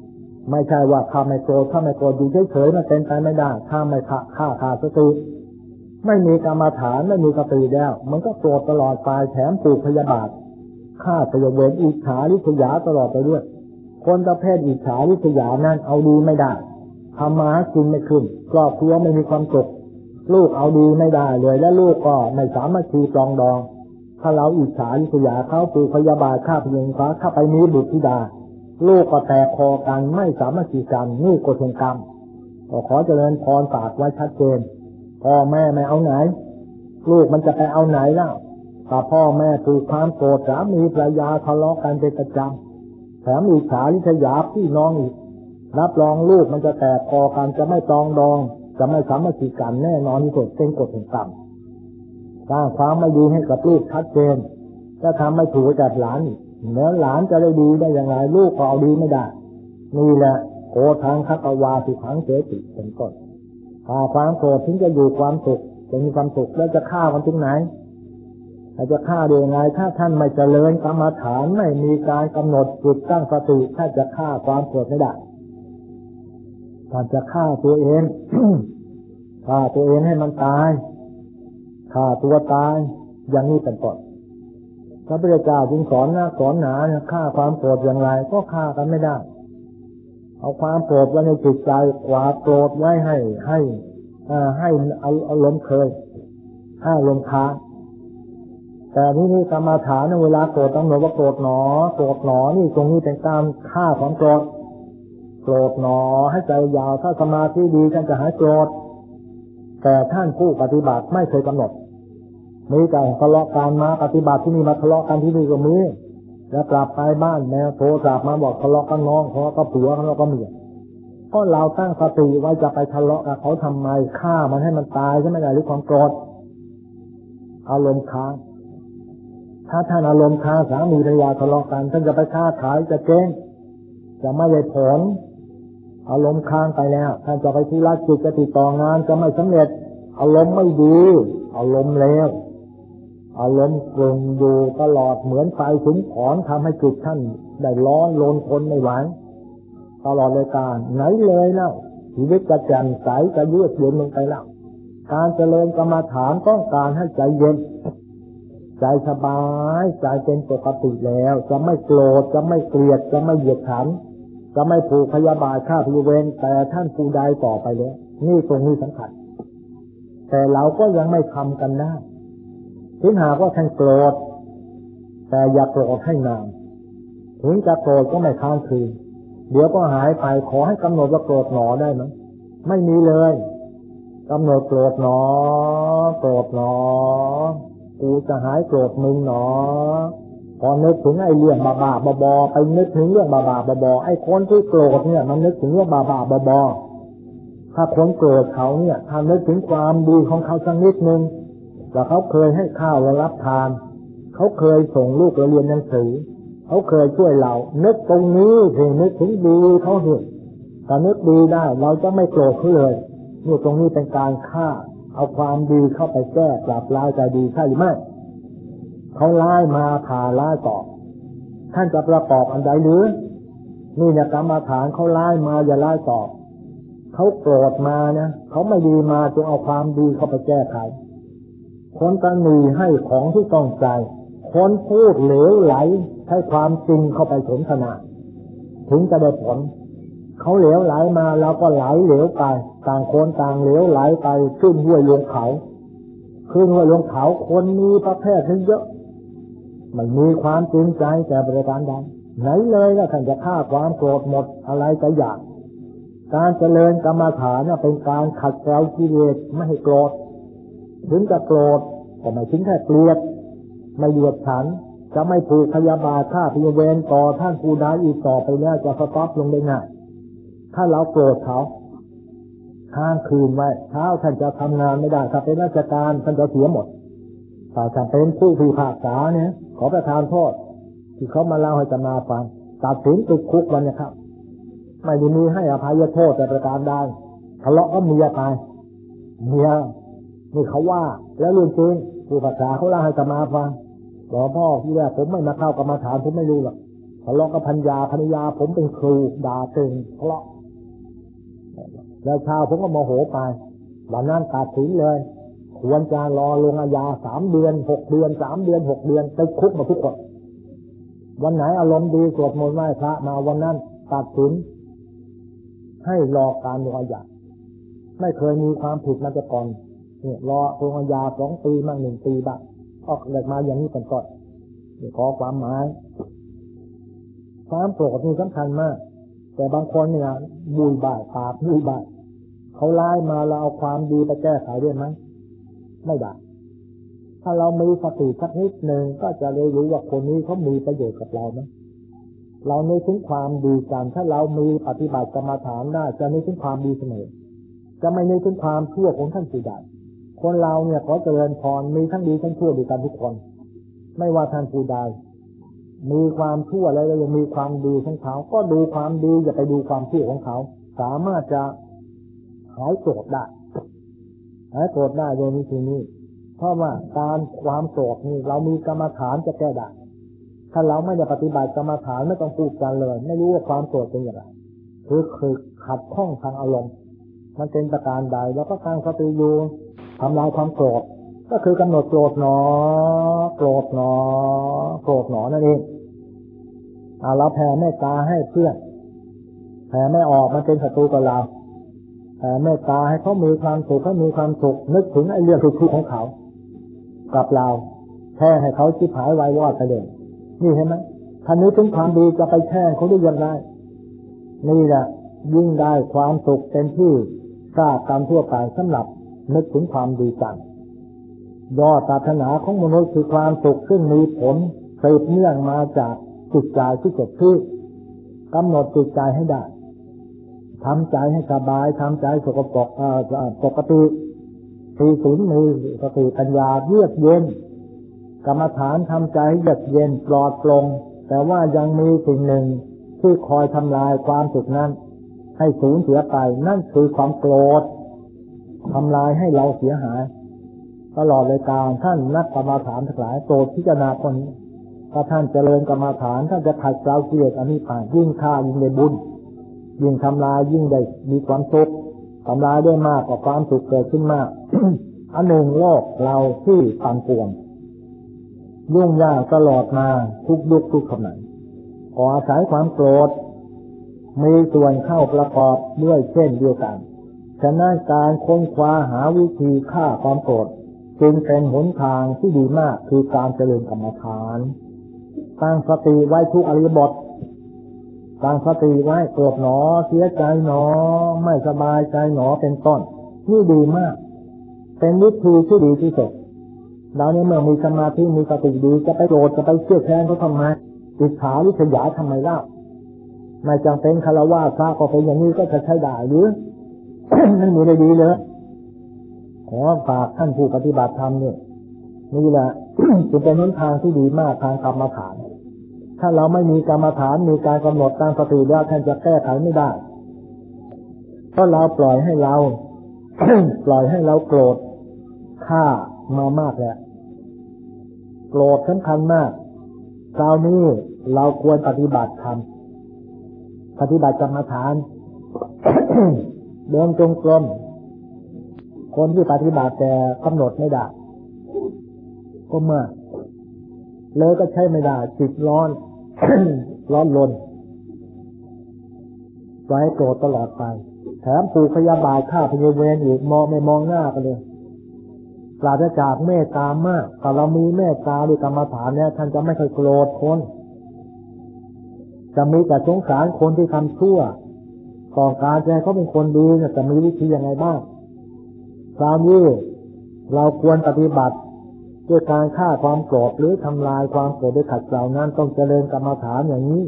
ไม่ใช่ว่าข้าไม่โกรธอยู่เฉยๆมันเป็นไปไม่ได้ข้าไม่ขาดสติไม่มีกรรมฐานไม่มีสติแล้วมันก็โกรธตลอดไปแถมผูกพยาบาทฆ่าพยาเวรอิจฉาริษยาตลอดไปด้วยคนประเภทอิจฉาริษยานั้นเอาดีไม่ได้ทำมาหากินไม่ขึ้นครอบครัวไม่มีความสุขลูกเอาดีไม่ได้เลยและลูกก็ไม่สามารถปรองดองถ้าเราอิจฉาริษยาเขาผูกพยาบาทฆ่าพยาฟ้าถ้าไปมีบุตรธิดาลูกก็แตกคอกันไม่สามารถกันนี่กฎแห่งกรรมขอเจริญพรฝากไว้ชัดเจนพ่อแม่ไม่เอาไหนลูกมันจะไปเอาไหนล่ะถ้าพ่อแม่ถูกความโกรธสามีภรรยาทะเลาะกันเป็นประจำแถมอิจฉาริษยาพี่น้องอีกรับรองลูกมันจะแตกคอกันจะไม่ปรองดองจะไม่สามารถกันแน่นอนที่สุดเป็นกฎแห่งกรรมสร้างความไม่ดีให้กับลูกชัดเจนจะทำไม่ถูกกับหลานเนื้อหลานจะได้ดีได้อย่างไรลูกก็เอาดีไม่ได้นี่แหละโกทางคัตวาสิขังเสติเป็นต้นถ้าความโกรธถึงจะอยู่ความสุขจะมีความสุขแล้วจะฆ่ามันตรงไหนจะฆ่าได้ยังไงถ้าท่านไม่เจริญกรรมฐานไม่มีการกำหนดจิตตั้งสติถ้าจะฆ่าความโกรธไม่ได้ถ้าจะฆ่าตัวเอง ฆ่าตัวเองให้มันตายฆ่าตัวตายอย่างนี้เป็นต้นพระพุทธเจ้าจึงสอนหนาฆ่าความโกรธอย่างไรก็ฆ่ากันไม่ได้เอาความโกรธไว้ในจิตใจกวาดโกรธไว้ให้อารมณ์เคยให้อารมณ์ค้างแต่นี่กรรมฐานเวลาโกรธต้องรู้ว่าโกรธหนอนี่ตรงนี้เป็นการฆ่าความโกรธหนอให้ใจยาวถ้าสมาธิดีท่านจะหายโกรธแต่ท่านผู้ปฏิบัติไม่เคยกำหนดมีแต่ทะเลาะกันมาปฏิบัติที่นี่มาทะเลาะกันที่นี่ก็มีแล้วกลับไปบ้านแม่โทรกลับมาบอกทะเลาะกันน้องทะเลาะกับผัวทะเลาะกับเมียก็เราตั้งสติไว้จะไปทะเลาะกับเขาทำไมฆ่ามันให้มันตายใช่ไหมล่ะหรือความโกรธอารมณ์ค้างถ้าท่านอารมณ์ค้างสามีภรรยาทะเลาะกันท่านจะไปค้าขายจะเจ๊งจะไม่ได้ผลอารมณ์ค้างไปแล้วท่านจะไปธุรกิจจะติดต่องานจะไม่สำเร็จอารมณ์ไม่ดีอารมณ์เลวอารมณ์กลุ่มอยู่ตลอดเหมือนไฟถึงถอนทำให้จิตท่านได้ร้อนรนทนไม่ไหวตลอดเลยการไหนเลยแล้วชีวิตจะแจ่มใสจะเยือกเย็นลงไปแล้วการเจริญกรรมฐานต้องการให้ใจเย็นใจสบายใจเป็นปกติแล้วจะไม่โกรธจะไม่เกลียดจะไม่เหยียดขันจะไม่ผูกพยาบาทฆ่าพยาเวรแต่ท่านผู้ใดต่อไปแล้วนี่ตรงนี้สำคัญแต่เราก็ยังไม่ทำกันได้ถึงหากว่าท่านโกรธแต่อย่าโกรธให้นานถึงจะโกรธก็ไม่ค้างคืนเดี๋ยวก็หายไปขอให้กำหนดว่าโกรธหนอได้ไหมไม่มีเลยกำหนดโกรธหนอกูจะหายโกรธมึงหนอพอนึกถึงไอ้เรื่องบาๆบอๆไปนึกถึงเรื่องบาๆบอๆไอ้คนที่โกรธเนี่ยมันนึกถึงเรื่องบาๆบอๆถ้าคนโกรธเขาเนี่ยถ้านึกถึงความดีของเขาสักนิดนึงว่าเขาเคยให้ข้าวเรารับทานเขาเคยส่งลูกเราเรียนหนังสือเขาเคยช่วยเรานึกตรงนี้ถึงนึกถึงดีเขาเห็นถ้านึกดีได้เราจะไม่โกรธเขาเลยนี่ตรงนี้เป็นการฆ่าเอาความดีเข้าไปแก้ปรับร้ายใจดีใช่หรือไม่เขาร้ายมาผ่าร้ายตอบท่านจะประกอบอันใดหรือนี่เนี่ยกรรมฐานเขาร้ายมาอย่าร้ายตอบเขาโกรธมานะเขาไม่ดีมาจงเอาความดีเข้าไปแก้ไขคนตนีให้ของที่ต้องใจคนพูดเหลวไหลใช้ความจริงเข้าไปสนทนาถึงจะได้ผลเขาเหลวไหลมาเราก็ไหลเหลวไปต่างคนต่างเหลวไหลไปขึ้นห้วยลงเขาคนมีประเภทนี้เยอะไม่มีความจริงใจแต่ประการใดไหนเลยว่าท่านจะฆ่าความโกรธหมดอะไรจะอยากการเจริญกรรมฐานเป็นการขัดเกลากิเลสไม่ให้โกรธถึงจะโกรธก็ไม่ถึงแค่เกลียดไม่เหยียดฉันจะไม่ผูกพยาบาทฆ่าพยาเวรต่อท่านผู้ใดอีกต่อไปแล้วจะสต็อปลงได้ง่ายถ้าเราโกรธเขาค้างคืนไว้เช้าท่านจะทำงานไม่ได้ถ้าเป็นราชการท่านจะเสียหมดถ้าท่านเป็นผู้พิพากษาเนี่ยขอประทานโทษที่เขามาเล่าให้จะมาฟังตัดสินติดคุกวันเนี่ยครับไม่ได้มีให้อภัยโทษแต่ประการใดทะเลาะก็เมียตายเมียนี่เขาว่าแล้วเรื่องจริงผู้ภาษาเขาเล่าให้จะมาฟังหลวงพ่อที่แรกผมไม่มาเข้ากรรมฐานผมไม่รู้หรอกทะเลาะกับภรรยาผมเป็นครูด่าเก่งทะเลาะแล้วเช้าผมก็โมโหไปวันนั้นตัดสินเลยควรจะรอลงอาญา3 เดือน 6 เดือน3 เดือน 6 เดือนไปคุกมาทุกคนวันไหนอารมณ์ดีสวดมนต์ไหว้พระมาวันนั้นตัดสินให้รอการลงอาญาไม่เคยมีความผิดมาแต่ก่อนเนี่ยรอลงอาญา2 ปีบ้าง1 ปีบ้างออกเลยมาอย่างนี้เป็นต้นขอความหมายความโกรธนี่สำคัญมากแต่บางคนเนี่ยบุยบ่ายปากบุยบ่ายเขาไล่มาเราเอาความดีไปแก้ไขได้ไหมไม่ได้ถ้าเรามีสติสักนิดหนึ่งก็จะรู้ว่าคนนี้เขามีประโยชน์กับเราไหมเรานึกถึงความดีกันถ้าเรามีปฏิบัติกรรมฐานได้จะนึกถึงความดีเสมอจะไม่นึกถึงความชั่วของท่านผู้ใดคนเราเนี่ยขอเจริญพรมีทั้งดีทั้งชั่วด้วยกันทุกคนไม่ว่าท่านผู้ใดมีความชั่วแล้วยังมีความดีของเขาก็ดูความดีอย่าไปดูความชั่วของเขาสามารถจะหายโกรธได้โดยนี้ทีนี้เพราะว่าการความโกรธนี่เรามีกรรมฐานจะแก้ได้ถ้าเราไม่ได้ปฏิบัติกรรมฐานไม่ต้องพูดกันเลยไม่รู้ว่าความโกรธเป็นอย่างไรคือขัดข้องทางอารมณ์มันเป็นประการใดแล้วก็ตั้งสติอยู่ทำลายความโกรธก็คือกำหนดโกรธหนอนั่นเองเราแผ่เมตตาให้เพื่อนแผ่ไม่ออกมันเป็นศัตรูกับเราแผ่เมตตาให้เขามีความสุขนึกถึงไอ้เรื่องทุกข์ของเขากับเราแค่ให้เขาชิบหายวายวอดไปเลยนี่เห็นไหมท่านนี้ถึงความดีจะไปแช่งเขาได้ยังไงนี่แหละยิ่งได้ความสุขเต็มที่ทราบตามทั่วไปสำหรับนึกถึงความดีกันยอดปรารถนาของมนุษย์คือความสุขซึ่งมีผลสืบเนื่องมาจากจิตใจที่เกิดขึ้นกำหนดจิตใจให้ได้ทำใจให้สบายทำใจสกปรกปกติมีศีลมีสติปัญญาเยือกเย็นกรรมฐานทำใจให้เยือกเย็นปลอดโปร่งแต่ว่ายังมีสิ่งหนึ่งที่คอยทำลายความสุขนั้นให้สูญเสียไปนั่นคือความโกรธทำลายให้เราเสียหายตลอดเลยการท่านนักกรรมฐานทั้งหลายโปรดพิจารณาคนนี้ถ้าท่านเจริญกรรมฐานท่านจะขัดเกลากิเลสอันนี้ไปยิ่งฆ่ายิ่งได้บุญยิ่งทำลายยิ่งได้มีความสุขทำลายได้มากกว่าความสุขเกิดขึ้นมาก อันหนึ่งโลกเราที่ปั่นป่วนยุ่งยากตลอดมาทุกยุคทุกสมัยขออาศัยความโกรธมีส่วนเข้าประกอบด้วยเช่นเดียวกันฉะนั้นการค้นคว้าหาวิธีฆ่าความโกรธจึงเป็นหนทางที่ดีมากคือการเจริญกรรมฐานตั้งสติไว้ทุกอริยบทตั้งสติไว้โกรธหนอเสียใจหนอไม่สบายใจหนอเป็นต้นนี่ดีมากเป็นวิธีที่ดีที่สุดเราเนี่ยเมื่อมีสมาธิมีสติดีจะไปโกรธจะไปเชื่อแค้นเขาทำไมอิจฉาริษยาทำไมเล่าไม่จำเป็นคารวะพระก็เป็นอย่างนี้ก็จะใช้ได้หรือ นั่นมีได้ดีเลยขอฝากท่านผู้ปฏิบัติธรรมเนี่ยนี่แหละ จะเป็นหนทางที่ดีมากทางกรรมฐานถ้าเราไม่มีกรรมฐานมีการกำหนดตั้งสติแล้วท่านจะแก้ไขไม่ได้เพราะเราปล่อยให้เรา ปล่อยให้เราโกรธฆ่ามามากแล้วโกรธสำคัญมากคราวนี้เราควรปฏิบัติธรรมปฏิบัติกรรมฐาน เดินจงกรมคนที่ปฏิบัติแต่กำหนดไม่ได้ก็เมื่อเลยก็ใช้ไม่ได้จิตร้อน ร้อนรนปล่อยโกรธตลอดไปแถมผูกพยาบาทฆ่าพยาเวรอีกมองไม่มองหน้ากันเลยปราศจากเมตตามากถ้าเรามีเมตตาด้วยกรรมฐานเนี่ยท่านจะไม่เคยโกรธคนจะมีแต่สงสารคนที่ทำชั่วต้องการจะให้เขาเป็นคนดีจะมีวิธียังไงบ้างคราวนี้เราควรปฏิบัติด้วยการฆ่าความโกรธหรือทำลายความโกรธด้วยขัดเกลานั้นต้องเจริญกรรมฐานอย่างนี้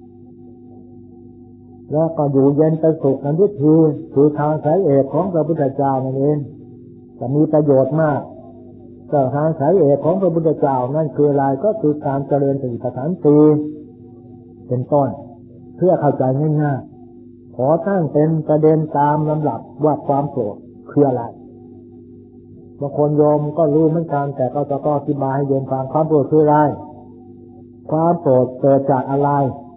แล้วก็อยู่เย็นเป็นสุขนั้นคือทางสายเอกของพระพุทธเจ้านั่นเองจะมีประโยชน์มากแต่ทางสายเอกของพระพุทธเจ้านั่นคืออะไรก็คือการเจริญสติปัฏฐานสี่เป็นต้นเพื่อเข้าใจง่ายๆขอตั้งเป็นประเด็นตามลำดับว่าความโกรธคืออะไรบางคนโยมก็รู้เหมือนกันแต่ก็จะอธิบายให้โยมฟังความโกรธคืออะไรความโกรธเกิดจากอะไร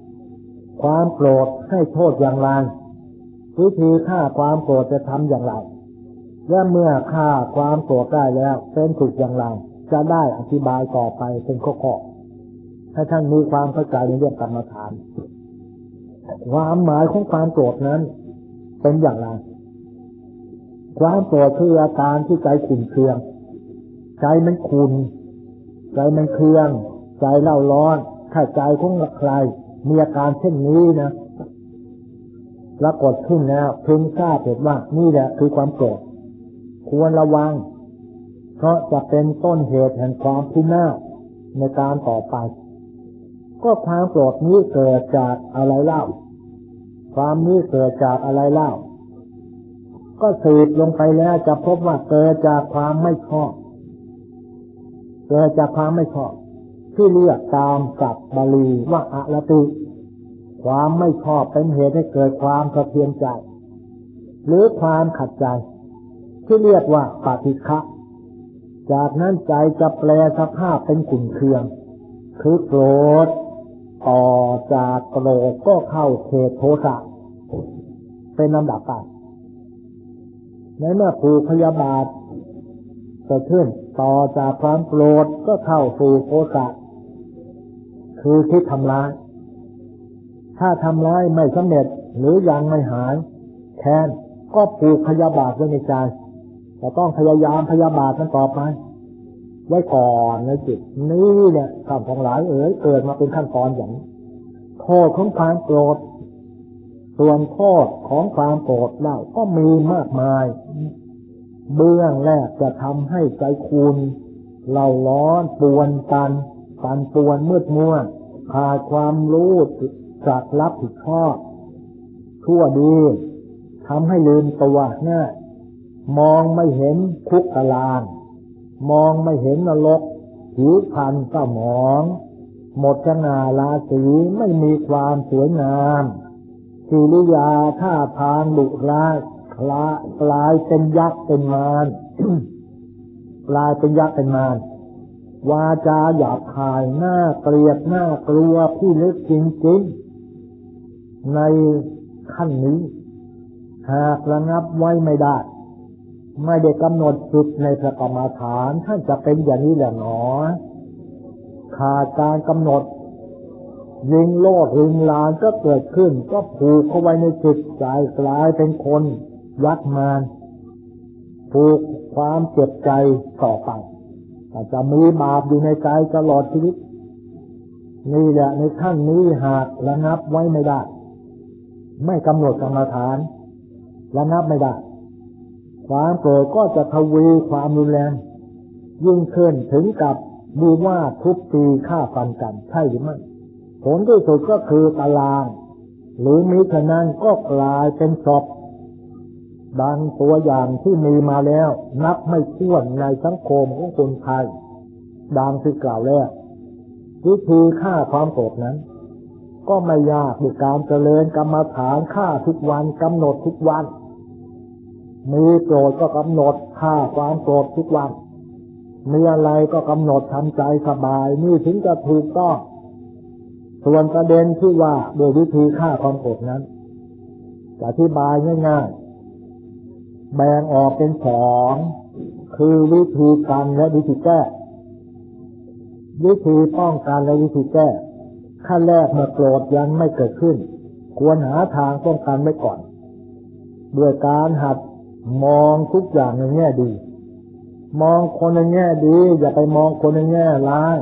ความโกรธให้โทษอย่างไรวิธีฆ่าความโกรธจะทำอย่างไรและเมื่อฆ่าความโกรธได้แล้วเป็นถูกอย่างไรจะได้อธิบายต่อไปเป็นข้อๆให้ท่านมีความเข้าใจในเรื่องกรรมฐานความหมายของความโกรธนั้นเป็นอย่างไรความโกรธคืออาการที่ใจขุ่นเคืองใจมันขุ่นใจมันเคืองใจเล่าร้อนถ้าใจของใครมีอาการเช่นนี้นะปรากฏขึ้นแล้วพึงทราบเถิดว่านี่แหละคือความโกรธควรระวังเพราะจะเป็นต้นเหตุแห่งความพินาศในการต่อไปก็ความโกรธนี้เกิดจากอะไรเล่าความนี้เกิดจากอะไรเล่าก็สืบลงไปแล้วจะพบว่าเกิดจากความไม่ชอบเกิดจากความไม่ชอบที่เรียกตามศัพท์บาลีว่าอรติความไม่ชอบเป็นเหตุให้เกิดความสะเทือนใจหรือความขัดใจที่เรียกว่าปฏิฆะจากนั้นใจจะแปลสภาพเป็นขุ่นเคืองคือโกรธต่อจากโกรธก็เข้าเขตโทสะเป็นลำดับไปในเมื่อผูกพยาบาทเกิดขึ้นต่อจากความโกรธก็เข้าสู่โทสะคือคิดทำร้ายถ้าทำร้ายไม่สำเร็จหรือยังไม่หายแค้นก็ผูกพยาบาทไว้ในใจจะต้องพยายามพยาบาทมันต่อไปไว้ก่อนในจิตนี่เนี่ยท่านทั้งหลายเกิดมาเป็นขั้นตอนอย่างโทษของความโกรธส่วนโทษของความโกรธเล่าก็มีมากมายเบื้องแรกจะทำให้ใจคุณเล่าร้อนปวนปั่นป่วนมืดมัวขาดความรู้จักรับผิดชอบชั่วดีทำให้ลืมตัวง่ายมองไม่เห็นคุกตารางมองไม่เห็นนรกผิวพรรณเศร้าหมองหมดสง่าราศีไม่มีความสวยงามกิริยาท่าทางดุร้ายกลายเป็นยักษ์เป็นมาร กลายเป็นยักษ์เป็นมารวาจาหยาบคายน่าเกลียดน่ากลัวผู้ลึกจริงๆในขั้นนี้หากระงับไว้ไม่ได้กำหนดจุดในพระกรรมฐานท่านจะเป็นอย่างนี้แหละหนอขาดการกำหนดยิงโลดยิงลานก็เกิดขึ้นก็ผูกเข้าไว้ในจิตใจกลายเป็นคนยักษ์มารผูกความเจ็บใจต่อไปอาจจะมีบาปอยู่ในใจตลอดชีวิตนี่แหละในขั้นนี้หากระงับไว้ไม่ได้ไม่กำหนดกรรมฐานระงับไม่ได้ความโกรธก็จะทวีความรุนแรงยิ่งขึ้นถึงกับมีว่าทุบตีฆ่าฟันกันใช่หรือไม่ผลที่สุดก็คือตารางหรือมิฉะนั้นก็กลายเป็นศพดังตัวอย่างที่มีมาแล้วนับไม่ถ้วนในสังคมของคนไทยดังที่กล่าวแล้ววิธีฆ่าความโกรธนั้นก็ไม่ยากด้วยการเจริญกรรมฐานฆ่าทุกวันกำหนดทุกวันมีโกรธก็กำหนดฆ่าความโกรธทุกวันมีอะไรก็กำหนดทำใจสบายนี่ถึงจะถูกต้องส่วนประเด็นที่ว่าโดยวิธีฆ่าความโกรธนั้นจะอธิบายง่ายๆแบ่งออกเป็นสองคือวิธีกันและวิธีแก้วิธีป้องกันและวิธีแก้ขั้นแรกเมื่อโกรธยังไม่เกิดขึ้นควรหาทางป้องกันไว้ก่อนด้วยการหัดมองทุกอย่างในแง่ดีมองคนในแง่ดีอย่าไปมองคนในแง่ร้าย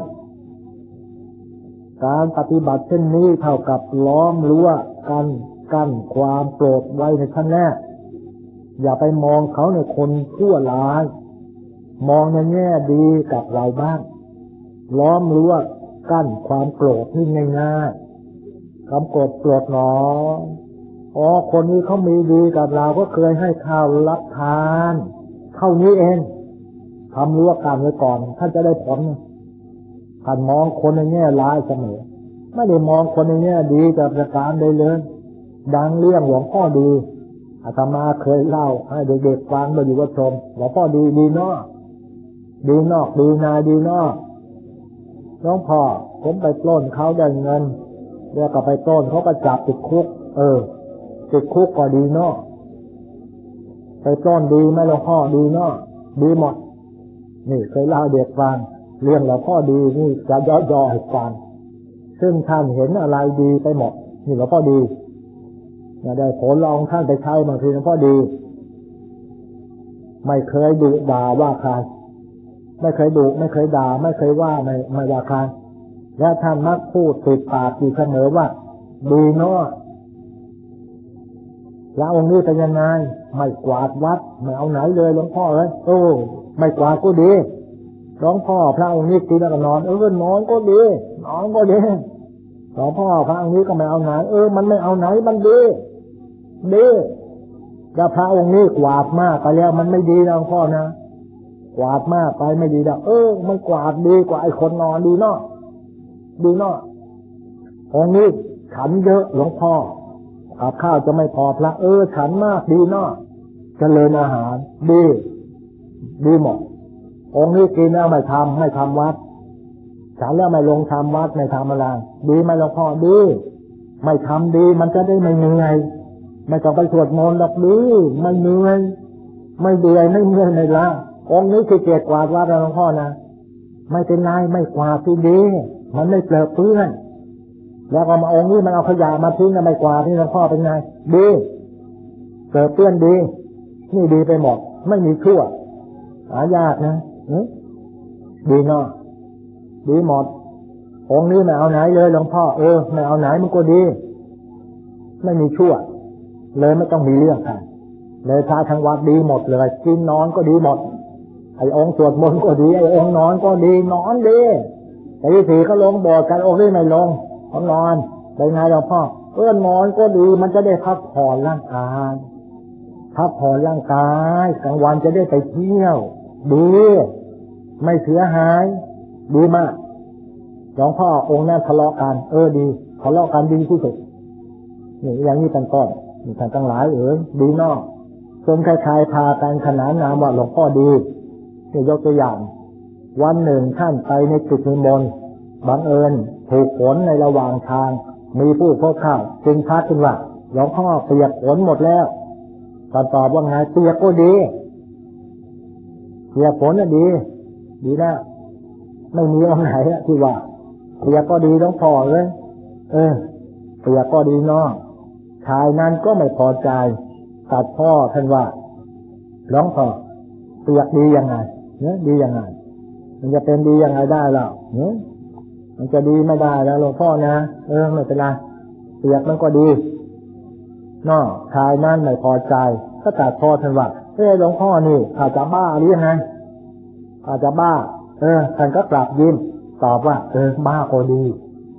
การปฏิบัติเช่นนี้เท่ากับล้อมรั้วกั้นความโกรธไว้ในขั้นแรกอย่าไปมองเขาในคนชั่วร้ายมองในแง่ดีกับเราบ้างล้อมรั้วกั้นความโกรธที่ง่ายๆความโกรธหนอคนนี้เขามีดีกับเราก็เคยให้ข้าวรับทานเท่านี้เองทำรั้วกั้นไว้ก่อนท่านจะได้ผลท่านมองคนในแง่ร้ายเสมอไม่ได้มองคนในแง่ดีกับประการใดเลยดังเรื่องหลวงพ่อดีอาตมาเคยเล่าให้เด็กๆฟังมาอยู่วัดชมหลวงพ่อดีนอกดีนอกดีนาดีนอกหลวงพ่อผมไปปล้นเขาได้เงินเรียกก็ไปต้นเขาก็จับติดคุกติดคุกก็ดีเนาะไปต้นดีไหมหลวงพ่อดีเนาะดีหมดนี่เคยเล่าเด็กฟังเรื่องหลวงพ่อดีนี่จะย่อๆให้ฟังซึ่งท่านเห็นอะไรดีไปหมดนี่หลวงพ่อดีได้ผลลองท่านไปใช้บางทีหลวงพ่อดีไม่เคยดุด่าว่าใครไม่เคยดุไม่เคยด่าไม่เคยว่าไม่ว่าใครและท่านมักพูดติดปากอยู่เสมอว่าดีเนาะแล้วองค์นี้เป็นยังไงไม่กวาดวัดไม่เอาไหนเลยหลวงพ่อเลยไม่กวาดก็ดีหลวงพ่อพระองค์นี้กินแล้วก็นอนนอนก็ดีนอนก็ดีหลวงพ่อพระองค์นี้ก็ไม่เอาไหนมันไม่เอาไหนมันดีแล้วพระองค์นี้กวาดมากไปแล้วมันไม่ดีนะหลวงพ่อนะกวาดมากไปไม่ดีนะมันกวาดดีกว่าไอ้คนนอนดีเนาะองค์นี้ฉันเยอะหลวงพ่อกับข้าวจะไม่พอพระฉันมากดีเนาะเจริญอาหารดีหมดองค์นี้กินแล้วไม่ทำวัดฉันแล้วไม่ลงทำวัดไม่ทำอะไรดีไหมหลวงพ่อดีไม่ทำดีมันจะได้ไม่เหนื่อยไม่ต้องไปสวดมนต์หรอกดีไม่เหนื่อยไม่เบื่อไม่เมื่อยไม่ล้าองค์นี้คือเกียรติกวาดวัดหลวงพ่อนะไม่เป็นไรไม่กวาดที่ดีมันไม่เปลือเปื้อนแล้วก็มาองค์นี้มันเอาขยะมาทิ้งไม่กวาดที่หลวงพ่อเป็นไงดีเปลือเปื้อนดีนี่ดีไปหมดไม่มีชั่วหายากนะดีเนาะดีหมดองค์นี้ไม่เอาไหนเลยหลวงพ่อไม่เอาไหนมันก็ดีไม่มีชั่วเลยไม่ต้องมีเรื่องกันเลยชาทางวัดดีหมดเลยกินนอนก็ดีหมดไอ้องค์สวดมนต์ก็ดีไอ้องค์นอนก็ดีนอนดีแต่ที่สี่ก็ลงโบสถ์กันองค์นี้ไม่ลงเขานอนเป็นไงหลวงพ่อนอนก็ดีมันจะได้พักผ่อนร่างกายกลางวันจะได้ไปเที่ยวดีไม่เสียหายดีมากหลวงพ่อองค์นั้นทะเลาะกันดีทะเลาะกันดีที่สุดนี่อย่างนี้เป็นต้นมีท่านทั้งหลายดีเนาะจนใครๆพากันขนานนามว่าหลวงพ่อดีนี่ยกตัวอย่างวันหนึ่งท่านไปในจุดนิมนต์บังเอิญถูกฝนในระหว่างทางมีผู้พบเข้าจึงทักขึ้นว่าหลวงพ่อเปียกฝนหมดแล้วท่านตอบว่าไงเปียกก็ดีเปียกฝนน่ะดีนะไม่มีองค์ไหนที่ว่าเปียกก็ดีหลวงพ่อเลยเปียกก็ดีเนาะชายนั้นก็ไม่พอใจตัดพ่อท่านว่าหลวงพ่อเปียกดียังไงดียังไงมันจะเป็นดียังไงได้ล่ะมันจะดีไม่ได้แล้วหลวงพ่อนะไม่เป็นไรเปียกมันก็ดีเนาะชายนั้นไม่พอใจก็ตัดพ่อท่านว่าหลวงพ่อนี่อาจจะบ้าหรือยังไงอาจจะบ้าท่านก็กลับยิ้มตอบว่าบ้าก็ดี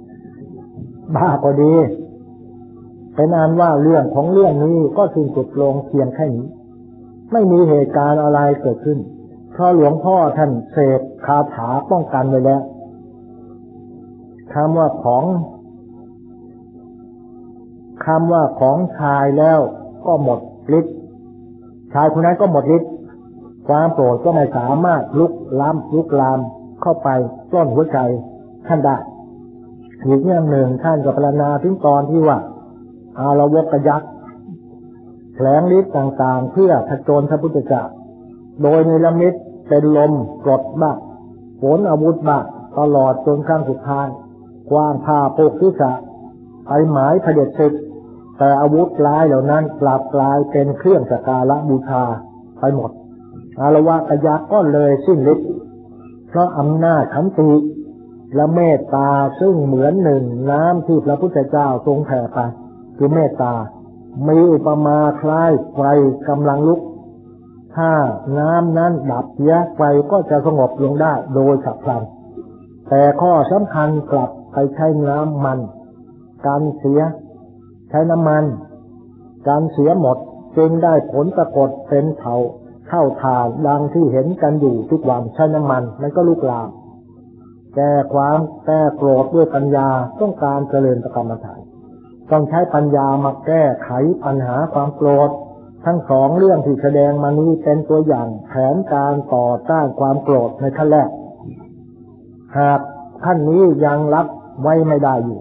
เป็นอันว่าเรื่องของเรื่องนี้ก็สิ้นสุดลงเพียงแค่นี้ไม่มีเหตุการณ์อะไรเกิดขึ้นเพราะหลวงพ่อท่านเสกคาถาป้องกันไว้แล้วคำว่าของชายแล้วก็หมดฤทธิ์ชายคนนั้นก็หมดฤทธิ์ความโกรธก็ไม่สามารถลุกลามเข้าไปปล้นหัวใจท่านได้อีกเรื่องหนึ่งท่านก็พรรณนาถึงตอนที่ว่าอาละวกยักษ์แผลงฤทธิ์ต่างๆเพื่อผจญพระพุทธเจ้าโดยนิรมิตเป็นลมกรดบ้างฝนอาวุธบ้างตลอดจนครั้งสุดท้ายกว้างผ้าโปกศีรษะไปหมายเผด็จศึกแต่อาวุธร้ายเหล่านั้นกลับกลายเป็นเครื่องสักการะบูชาไปหมดอาละวกยักษ์ก็เลยสิ้นฤทธิ์เพราะอำนาจขันติและเมตตาซึ่งเหมือนหนึ่งน้ำที่พระพุทธเจ้าทรงแผ่ไปคือเมตตามีอุปมาคล้ายไฟกำลังลุกถ้าน้ำนั้นดับเสียไฟก็จะสงบลงได้โดยฉับพลันแต่ข้อสำคัญกลับไปใช้น้ำมันการเสียใช้น้ำมันการเสียหมดจึงได้ผลปรากฏเป็นเข้าทานดังที่เห็นกันอยู่ทุกวันใช้น้ำมันมันก็ลุกลามแก้โกรธด้วยปัญญาต้องการเจริญกรรมฐานต้องใช้ปัญญามาแก้ไขปัญหาความโกรธทั้งสองเรื่องที่แสดงมานี้เป็นตัวอย่างแผนการต่อต้านความโกรธในขั้นแรกหากขั้นนี้ยังรับไว้ไม่ได้อยู่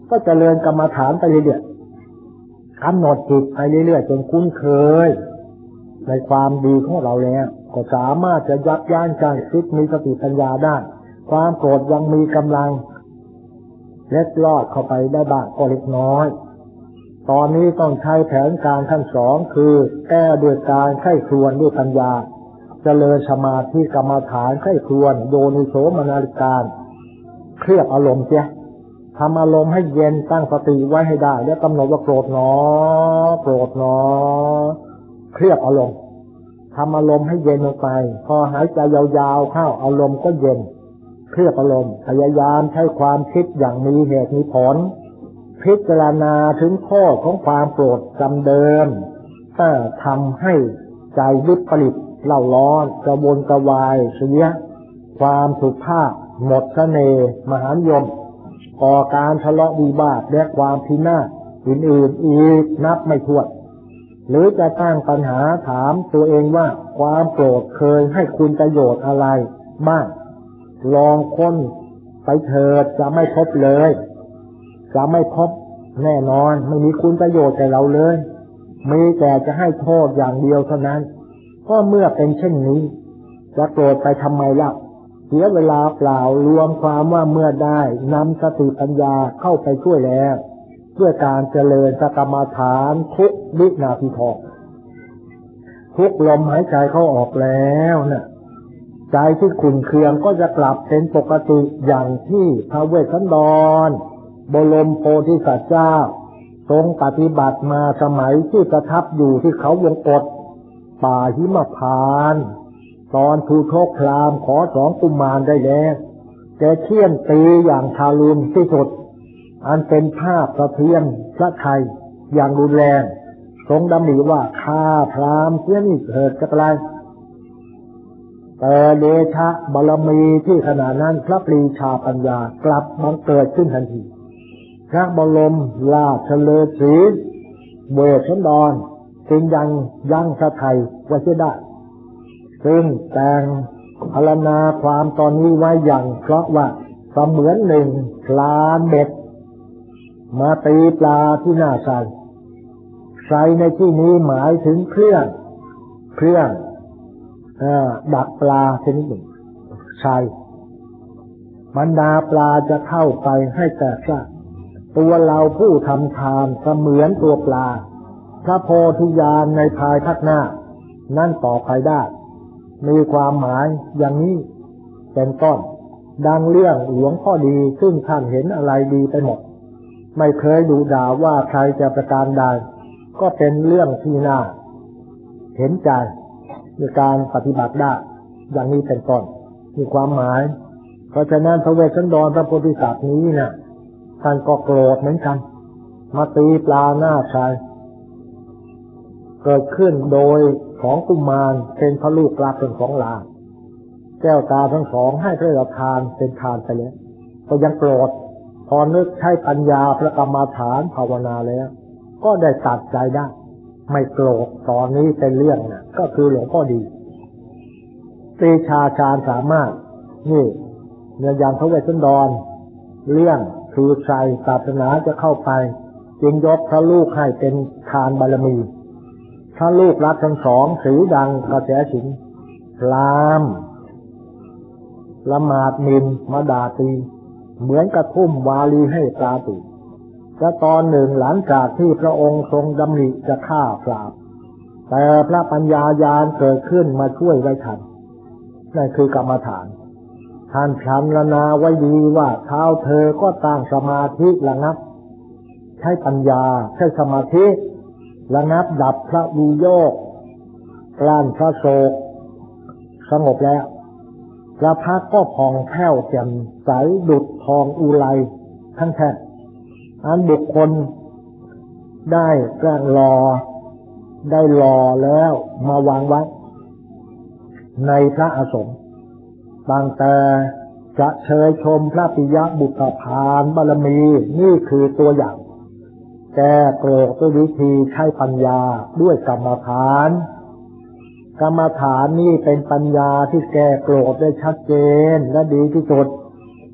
ก็เจริญกรรมฐานไปเรื่อยๆกำหนดจิตไปเรื่อยๆจนคุ้นเคยในความดีของเราแล้วก็สามารถจะยับยั้งการคิดมีสติปัญญาได้ความโกรธยังมีกำลังเล็ดลอดเข้าไปได้บ้างก็เล็กน้อยตอนนี้ต้องใช้แผนการทั้งสองคือแก้ด้วยการไข้ครวญด้วยปัญญาเจริญสมาธิกรรมฐานไข้ครวญโยนิโสมนสิการเครียดอารมณ์เสียทำอารมณ์ให้เย็นตั้งสติไว้ให้ได้แล้วกำหนดว่าโกรธหนอโกรธหนอเครียดอารมณ์ทำอารมณ์ให้เย็นลงไปพอหายใจยาวๆเข้าอารมณ์ก็เย็นเครียดอารมณ์พยายามใช้ความคิดอย่างมีเหตุมีผลพิจารณาถึงโทษของความโกรธจำเดิมถ้าทำให้ใจวิปริตเล่าร้อนกระวนกระวายเสียความสุภาพหมดเสน่ห์มหานิยมก่อการทะเลาะวิวาทและความพินาศอื่นๆอีกนับไม่ถ้วนหรือจะตั้งปัญหาถามตัวเองว่าความโกรธเคยให้คุณประโยชน์อะไรบ้างลองค้นไปเถิดจะไม่พบเลยจะไม่พบแน่นอนไม่มีคุณประโยชน์แก่เราเลยมีแต่จะให้โทษอย่างเดียวเท่านั้นก็เมื่อเป็นเช่นนี้จะโกรธไปทำไมล่ะเสียเวลาเปล่ารวมความว่าเมื่อได้นำสติปัญญาเข้าไปช่วยแล้วเพื่อการเจริญกรรมฐานทุกวินาทีทองทุกลมหายใจเข้าออกแล้วน่ะใจที่ขุ่นเคืองก็จะกลับเป็นปกติอย่างที่พระเวสสันดรบรมโพธิสัตว์เจ้าทรงปฏิบัติมาสมัยที่ประทับอยู่ที่เขาวงกฏป่าหิมพานต์ตอนทูโทกพรามขอสองกุมารได้แล้วแกเคี่ยนตีอย่างทารุณที่สุดอันเป็นภาพสะเทือนพระทัยอย่างรุนแรงทรงดำริว่าฆ่าพรามเสียนี่เถิดจะไกลแต่เดชะบารมีที่ขณะนั้นพระปรีชาปัญญากลับบังเกิดขึ้นทันทีพระบรมราชฤษีเวสสันดรจึงยั้งพระทัยไว้เสียได้ซึ่งแต่งพรรณนาความตอนนี้ไว้อย่างเพราะว่าเสมือนหนึ่งพลานเบ็ดมาตีปลาที่หน้าใส่ในที่นี้หมายถึงเครื่องดักปลาชนิดหนึ่งใส่บรรดาปลาจะเข้าไปให้แตกซากตัวเราผู้ทำทานเสมือนตัวปลาพระโพธิญาณในภายภาคหน้านั่นต่อไปได้มีความหมายอย่างนี้เป็นต้นดังเรื่องหลวงพ่อดีซึ่งท่านเห็นอะไรดีไปหมดไม่เคยดุด่าว่าใครจะประการใดก็เป็นเรื่องที่น่าเห็นใจในการปฏิบัติได้อย่างนี้เป็นต้นมีความหมายเพราะฉะนั้นพระเวสสันดรพระโพธิสัตว์นี้เนี่ยท่านก็โกรธเหมือนกันมาตีปลาหน้าชายเกิดขึ้นโดยของกุมารเป็นพระลูกรักเป็นของลาแก้วตาทั้งสองให้พระราชทานเป็นทานไปแล้วก็ยังโกรธพอนึกใช้ปัญญาพระกรรมฐานภาวนาแล้วก็ได้ตัดใจได้ไม่โกรธตอนนี้เป็นเรื่องน่ะก็คือหลวงพ่อดีปรีชาญาณสามารถนี่อย่างพระเวสสันดรเรื่องคือใจศาสนาจะเข้าไปจึงยกพระลูกให้เป็นทานบารมีพระลูกรักทั้งสองสีดังกระแสสิงพรามละหมาดมินมาด่าตีเหมือนกระทุ่มวาลีให้ปราติและตอนหนึ่งหลังจากที่พระองค์ทรงดำริจะฆ่าพรามแต่พระปัญญาญาณเกิดขึ้นมาช่วยไว้ทันนั่นคือกรรมฐานท่านพรรณนาไว้ดีว่าเท้าเธอก็ตั้งสมาธิระงับใช้ปัญญาใช้สมาธิระงับดับพระวิโยคกลั้นพระโศกสงบแล้วพระพักตร์ก็ผ่องแผ้วแจ่มใสดุจทองอุไรทั้งแท่งอันบุคคลได้แกล้งรอได้รอแล้วมาวางไว้ในพระอาสมตั้งแต่จะเชยชมพระปิยบุตรภานบารมีนี่คือตัวอย่างแก้โกรธด้วยวิธีใช้ปัญญาด้วยกรรมฐานนี่เป็นปัญญาที่แก้โกรธได้ชัดเจนและดีที่สุด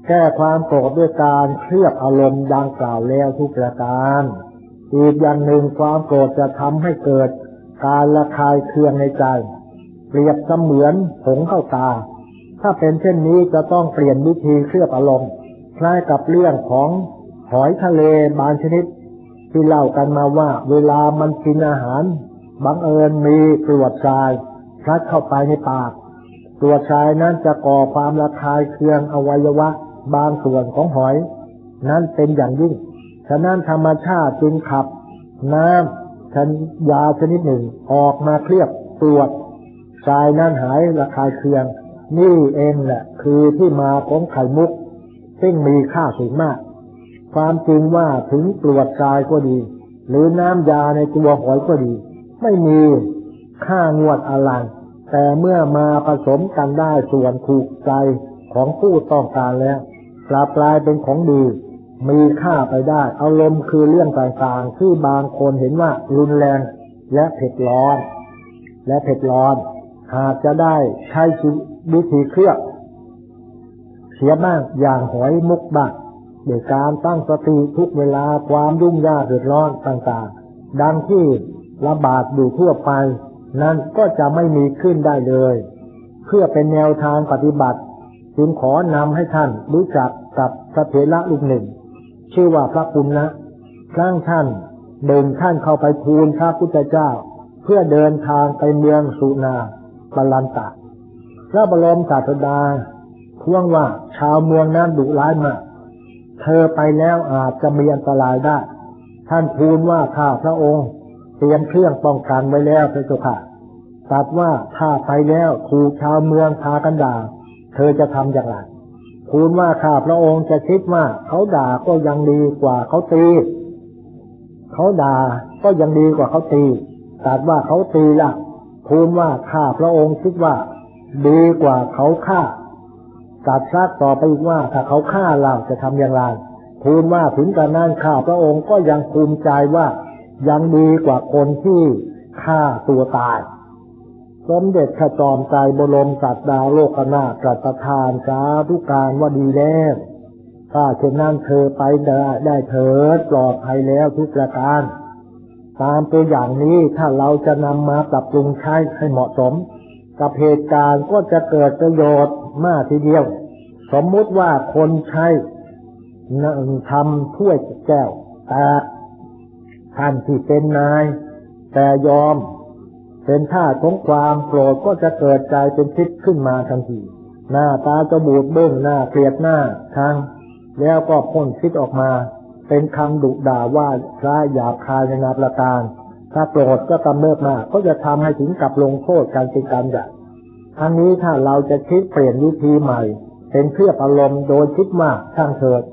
แก้ความโกรธด้วยการเคลือบอารมณ์ดังกล่าวแล้วทุกประการอีกอย่างหนึ่งความโกรธจะทำให้เกิดการระคายเคืองในใจเปรียบเสมือนผงเข้าตาถ้าเป็นเช่นนี้จะต้องเปลี่ยนวิธีเคลือบอารมณ์คล้ายกับเรื่องของหอยทะเลบางชนิดที่เล่ากันมาว่าเวลามันกินอาหารบังเอิญมีกรวดทรายพลัดเข้าไปในปากกรวดทรายนั้นจะก่อความระคายเคืองอวัยวะบางส่วนของหอยนั้นเป็นอย่างยิ่งฉะนั้นธรรมชาติจึงขับน้ำยาชนิดหนึ่งออกมาเคลือบกรวดทรายนั้นหายระคายเคืองนี่เองแหละคือที่มาของไข่มุกซึ่งมีค่าสูงมากความจริงว่าถึงกรวดทรายก็ดีหรือน้ำยาในตัวหอยก็ดีไม่มีค่างวดอะไรแต่เมื่อมาผสมกันได้ส่วนถูกใจของผู้ต้องการแล้วกลายเป็นของดีมีค่าไปได้อารมณ์คือเรื่องต่างๆที่บางคนเห็นว่ารุนแรงและเผ็ดร้อนหากจะได้ใช้วิธีเคลือบเสียบ้างอย่างหอยมุกบ้างโดยการตั้งสติทุกเวลาความยุ่งยากเดือดร้อนต่างๆดังที่ระบาดอยู่ทั่วไปนั่นก็จะไม่มีขึ้นได้เลยเพื่อเป็นแนวทางปฏิบัติจึงขอนำให้ท่านรู้จักกับพระเถระรูปหนึ่งชื่อว่าพระปุณณะครั้งท่านเดินท่านเข้าไปทูลพระพุทธเจ้าเพื่อเดินทางไปเมืองสุนาปลันตะพระบรมศาสดาท้วงว่าชาวเมืองนั้นดุร้ายมากเธอไปแล้วอาจจะมีอันตรายได้ท่านทูลว่าข้าพระองค์เตรียมเครื่องป้องกันไว้แล้วพระเจ้าค่ะตรัสว่าถ้าไปแล้วถูกชาวเมืองพากันด่าเธอจะทำอย่างไรทูลว่าข้าพระองค์จะคิดว่าเขาด่าก็ยังดีกว่าเขาตีเขาด่าก็ยังดีกว่าเขาตีตรัสว่าเขาตีล่ะทูลว่าข้าพระองค์คิดว่าดีกว่าเขาฆ่าตรัสซักต่อไปอีกว่าถ้าเขาฆ่าเราจะทำอย่างไรทูลว่าถึงกระนั้นข้าพระองค์ก็ยังภูมิใจว่ายังดีกว่าคนที่ฆ่าตัวตายสมเด็จพระจอมไตรบรมศาสดาโลกนาถตรัสทานสาธุการว่าดีแล้วถ้าเช่นนั้นเธอไปได้เถิดปลอดภัยแล้วทุกประการตามตัวอย่างนี้ถ้าเราจะนำมาปรับปรุงใช้ให้เหมาะสมกับเหตุการณ์ก็จะเกิดประโยชน์มากทีเดียวสมมุติว่าคนใช้ทำถ้วยแก้วแต่ท่านที่เป็นนายแต่ยอมเป็นท่าของความโกรธก็จะเกิดใจเป็นพิษขึ้นมาทันทีหน้าตาจะบูดเบิ้งหน้าเกลียดหน้าทางแล้วก็พ่นพิษออกมาเป็นคำดุด่าว่าร้ายหยาบคายในนาประการถ้าโกรธก็กำเริบมากก็จะทำให้ถึงกับลงโทษการเป็นการใหญ่ทั้งนี้ถ้าเราจะคิดเปลี่ยนวิธีใหม่เป็นเคลือบอารมณ์โดยคิดว่าช่างเถิด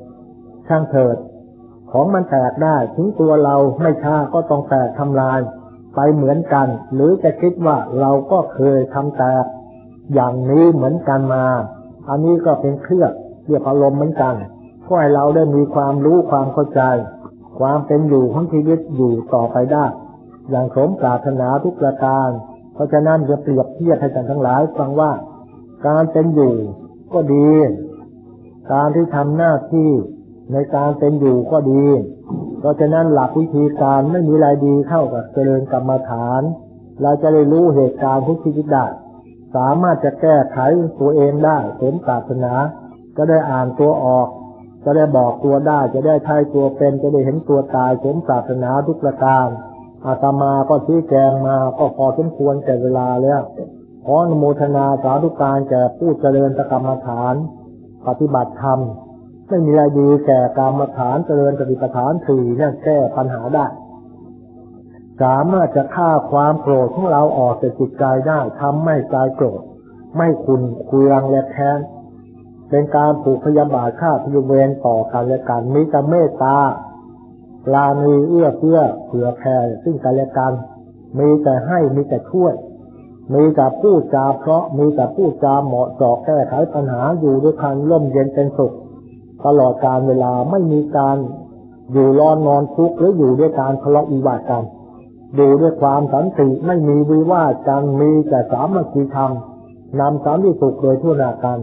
ของมันแตกได้ถึงตัวเราไม่ช้าก็ต้องแตกทำลายไปเหมือนกันหรือจะคิดว่าเราก็เคยทำแตกอย่างนี้เหมือนกันมาอันนี้ก็เป็นเคลือบอารมณ์เหมือนกันก็ให้เราได้มีความรู้ความเข้าใจความเป็นอยู่ของชีวิตอยู่ต่อไปได้อย่างสมปรารถนาทุกประการเพราะฉะนั้นจะเปรียบเทียบให้ท่านทั้งหลายฟังว่าการเป็นอยู่ก็ดีการที่ทำหน้าที่ในการเป็นอยู่ก็ดีเพราะฉะนั้นหลักวิธีการไม่มีอะไรดีเท่ากับเจริญกรรมฐานเราจะได้รู้เหตุการณ์ทุกชีวิตได้สามารถจะแก้ไขตัวเองได้สมปรารถนาก็ได้อ่านตัวออกจะได้บอกตัวได้จะได้ใช้ตัวเป็นจะได้เห็นตัวตายสมปรารถนาทุกประการอาตมาก็ชี้แจงมาก็พอสมควรแก่เวลาแล้วขออนุโมทนาสาธุการแก่ผู้เจริญกรรมฐานปฏิบัติธรรมไม่มีอะไรดีแก่กรรมฐานเจริญสติปัฏฐานสี่เนี่ยแก้ปัญหาได้สามารถจะฆ่าความโกรธของเราออกจากจิตใจได้ทำให้ใจโกรธไม่ขุ่นเคืองและแค้นเป็นการผูกพยาบาทฆ่าพยาเวรต่อกันและกันมีแต่เมตตาปราณีเอื้อเฟื้อเผื่อแผ่ซึ่งกันและกันมีแต่ให้มีแต่ช่วยมีแต่พูดจาเพราะมีแต่พูดจาเหมาะเจาะแก้ไขปัญหาอยู่ด้วยความร่มเย็นเป็นสุขตลอดกาลเวลาไม่มีการอยู่ร้อนนอนทุกข์หรืออยู่ด้วยการทะเลาะวิวาทกันอยู่ด้วยความสันติไม่มีวิวาทกันมีแต่สามัคคีธรรมนำสันติสุขโดยทั่วหน้ากัน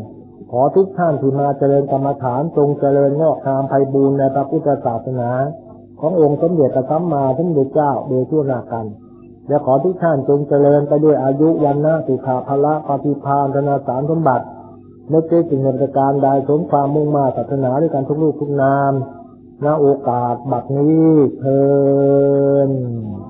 ขอทุกท่านที่มาเจริญกรรมฐานจงเจริญงอกงามไพบูลย์ในพระพุทธศาสนาขององค์สมเด็จพระสัมมาสัมพุทธเจ้าโดยทั่วหน้ากันและขอทุกท่านจงเจริญไปด้วยอายุวันนะสุขภาละปฏิภาณธนาสารสมบัติในเกิดสิ่งในการใดสมความมุ่งมาศาสนาด้วยกันทุกรูปทุกนามณโอกาสบัดนี้เทิน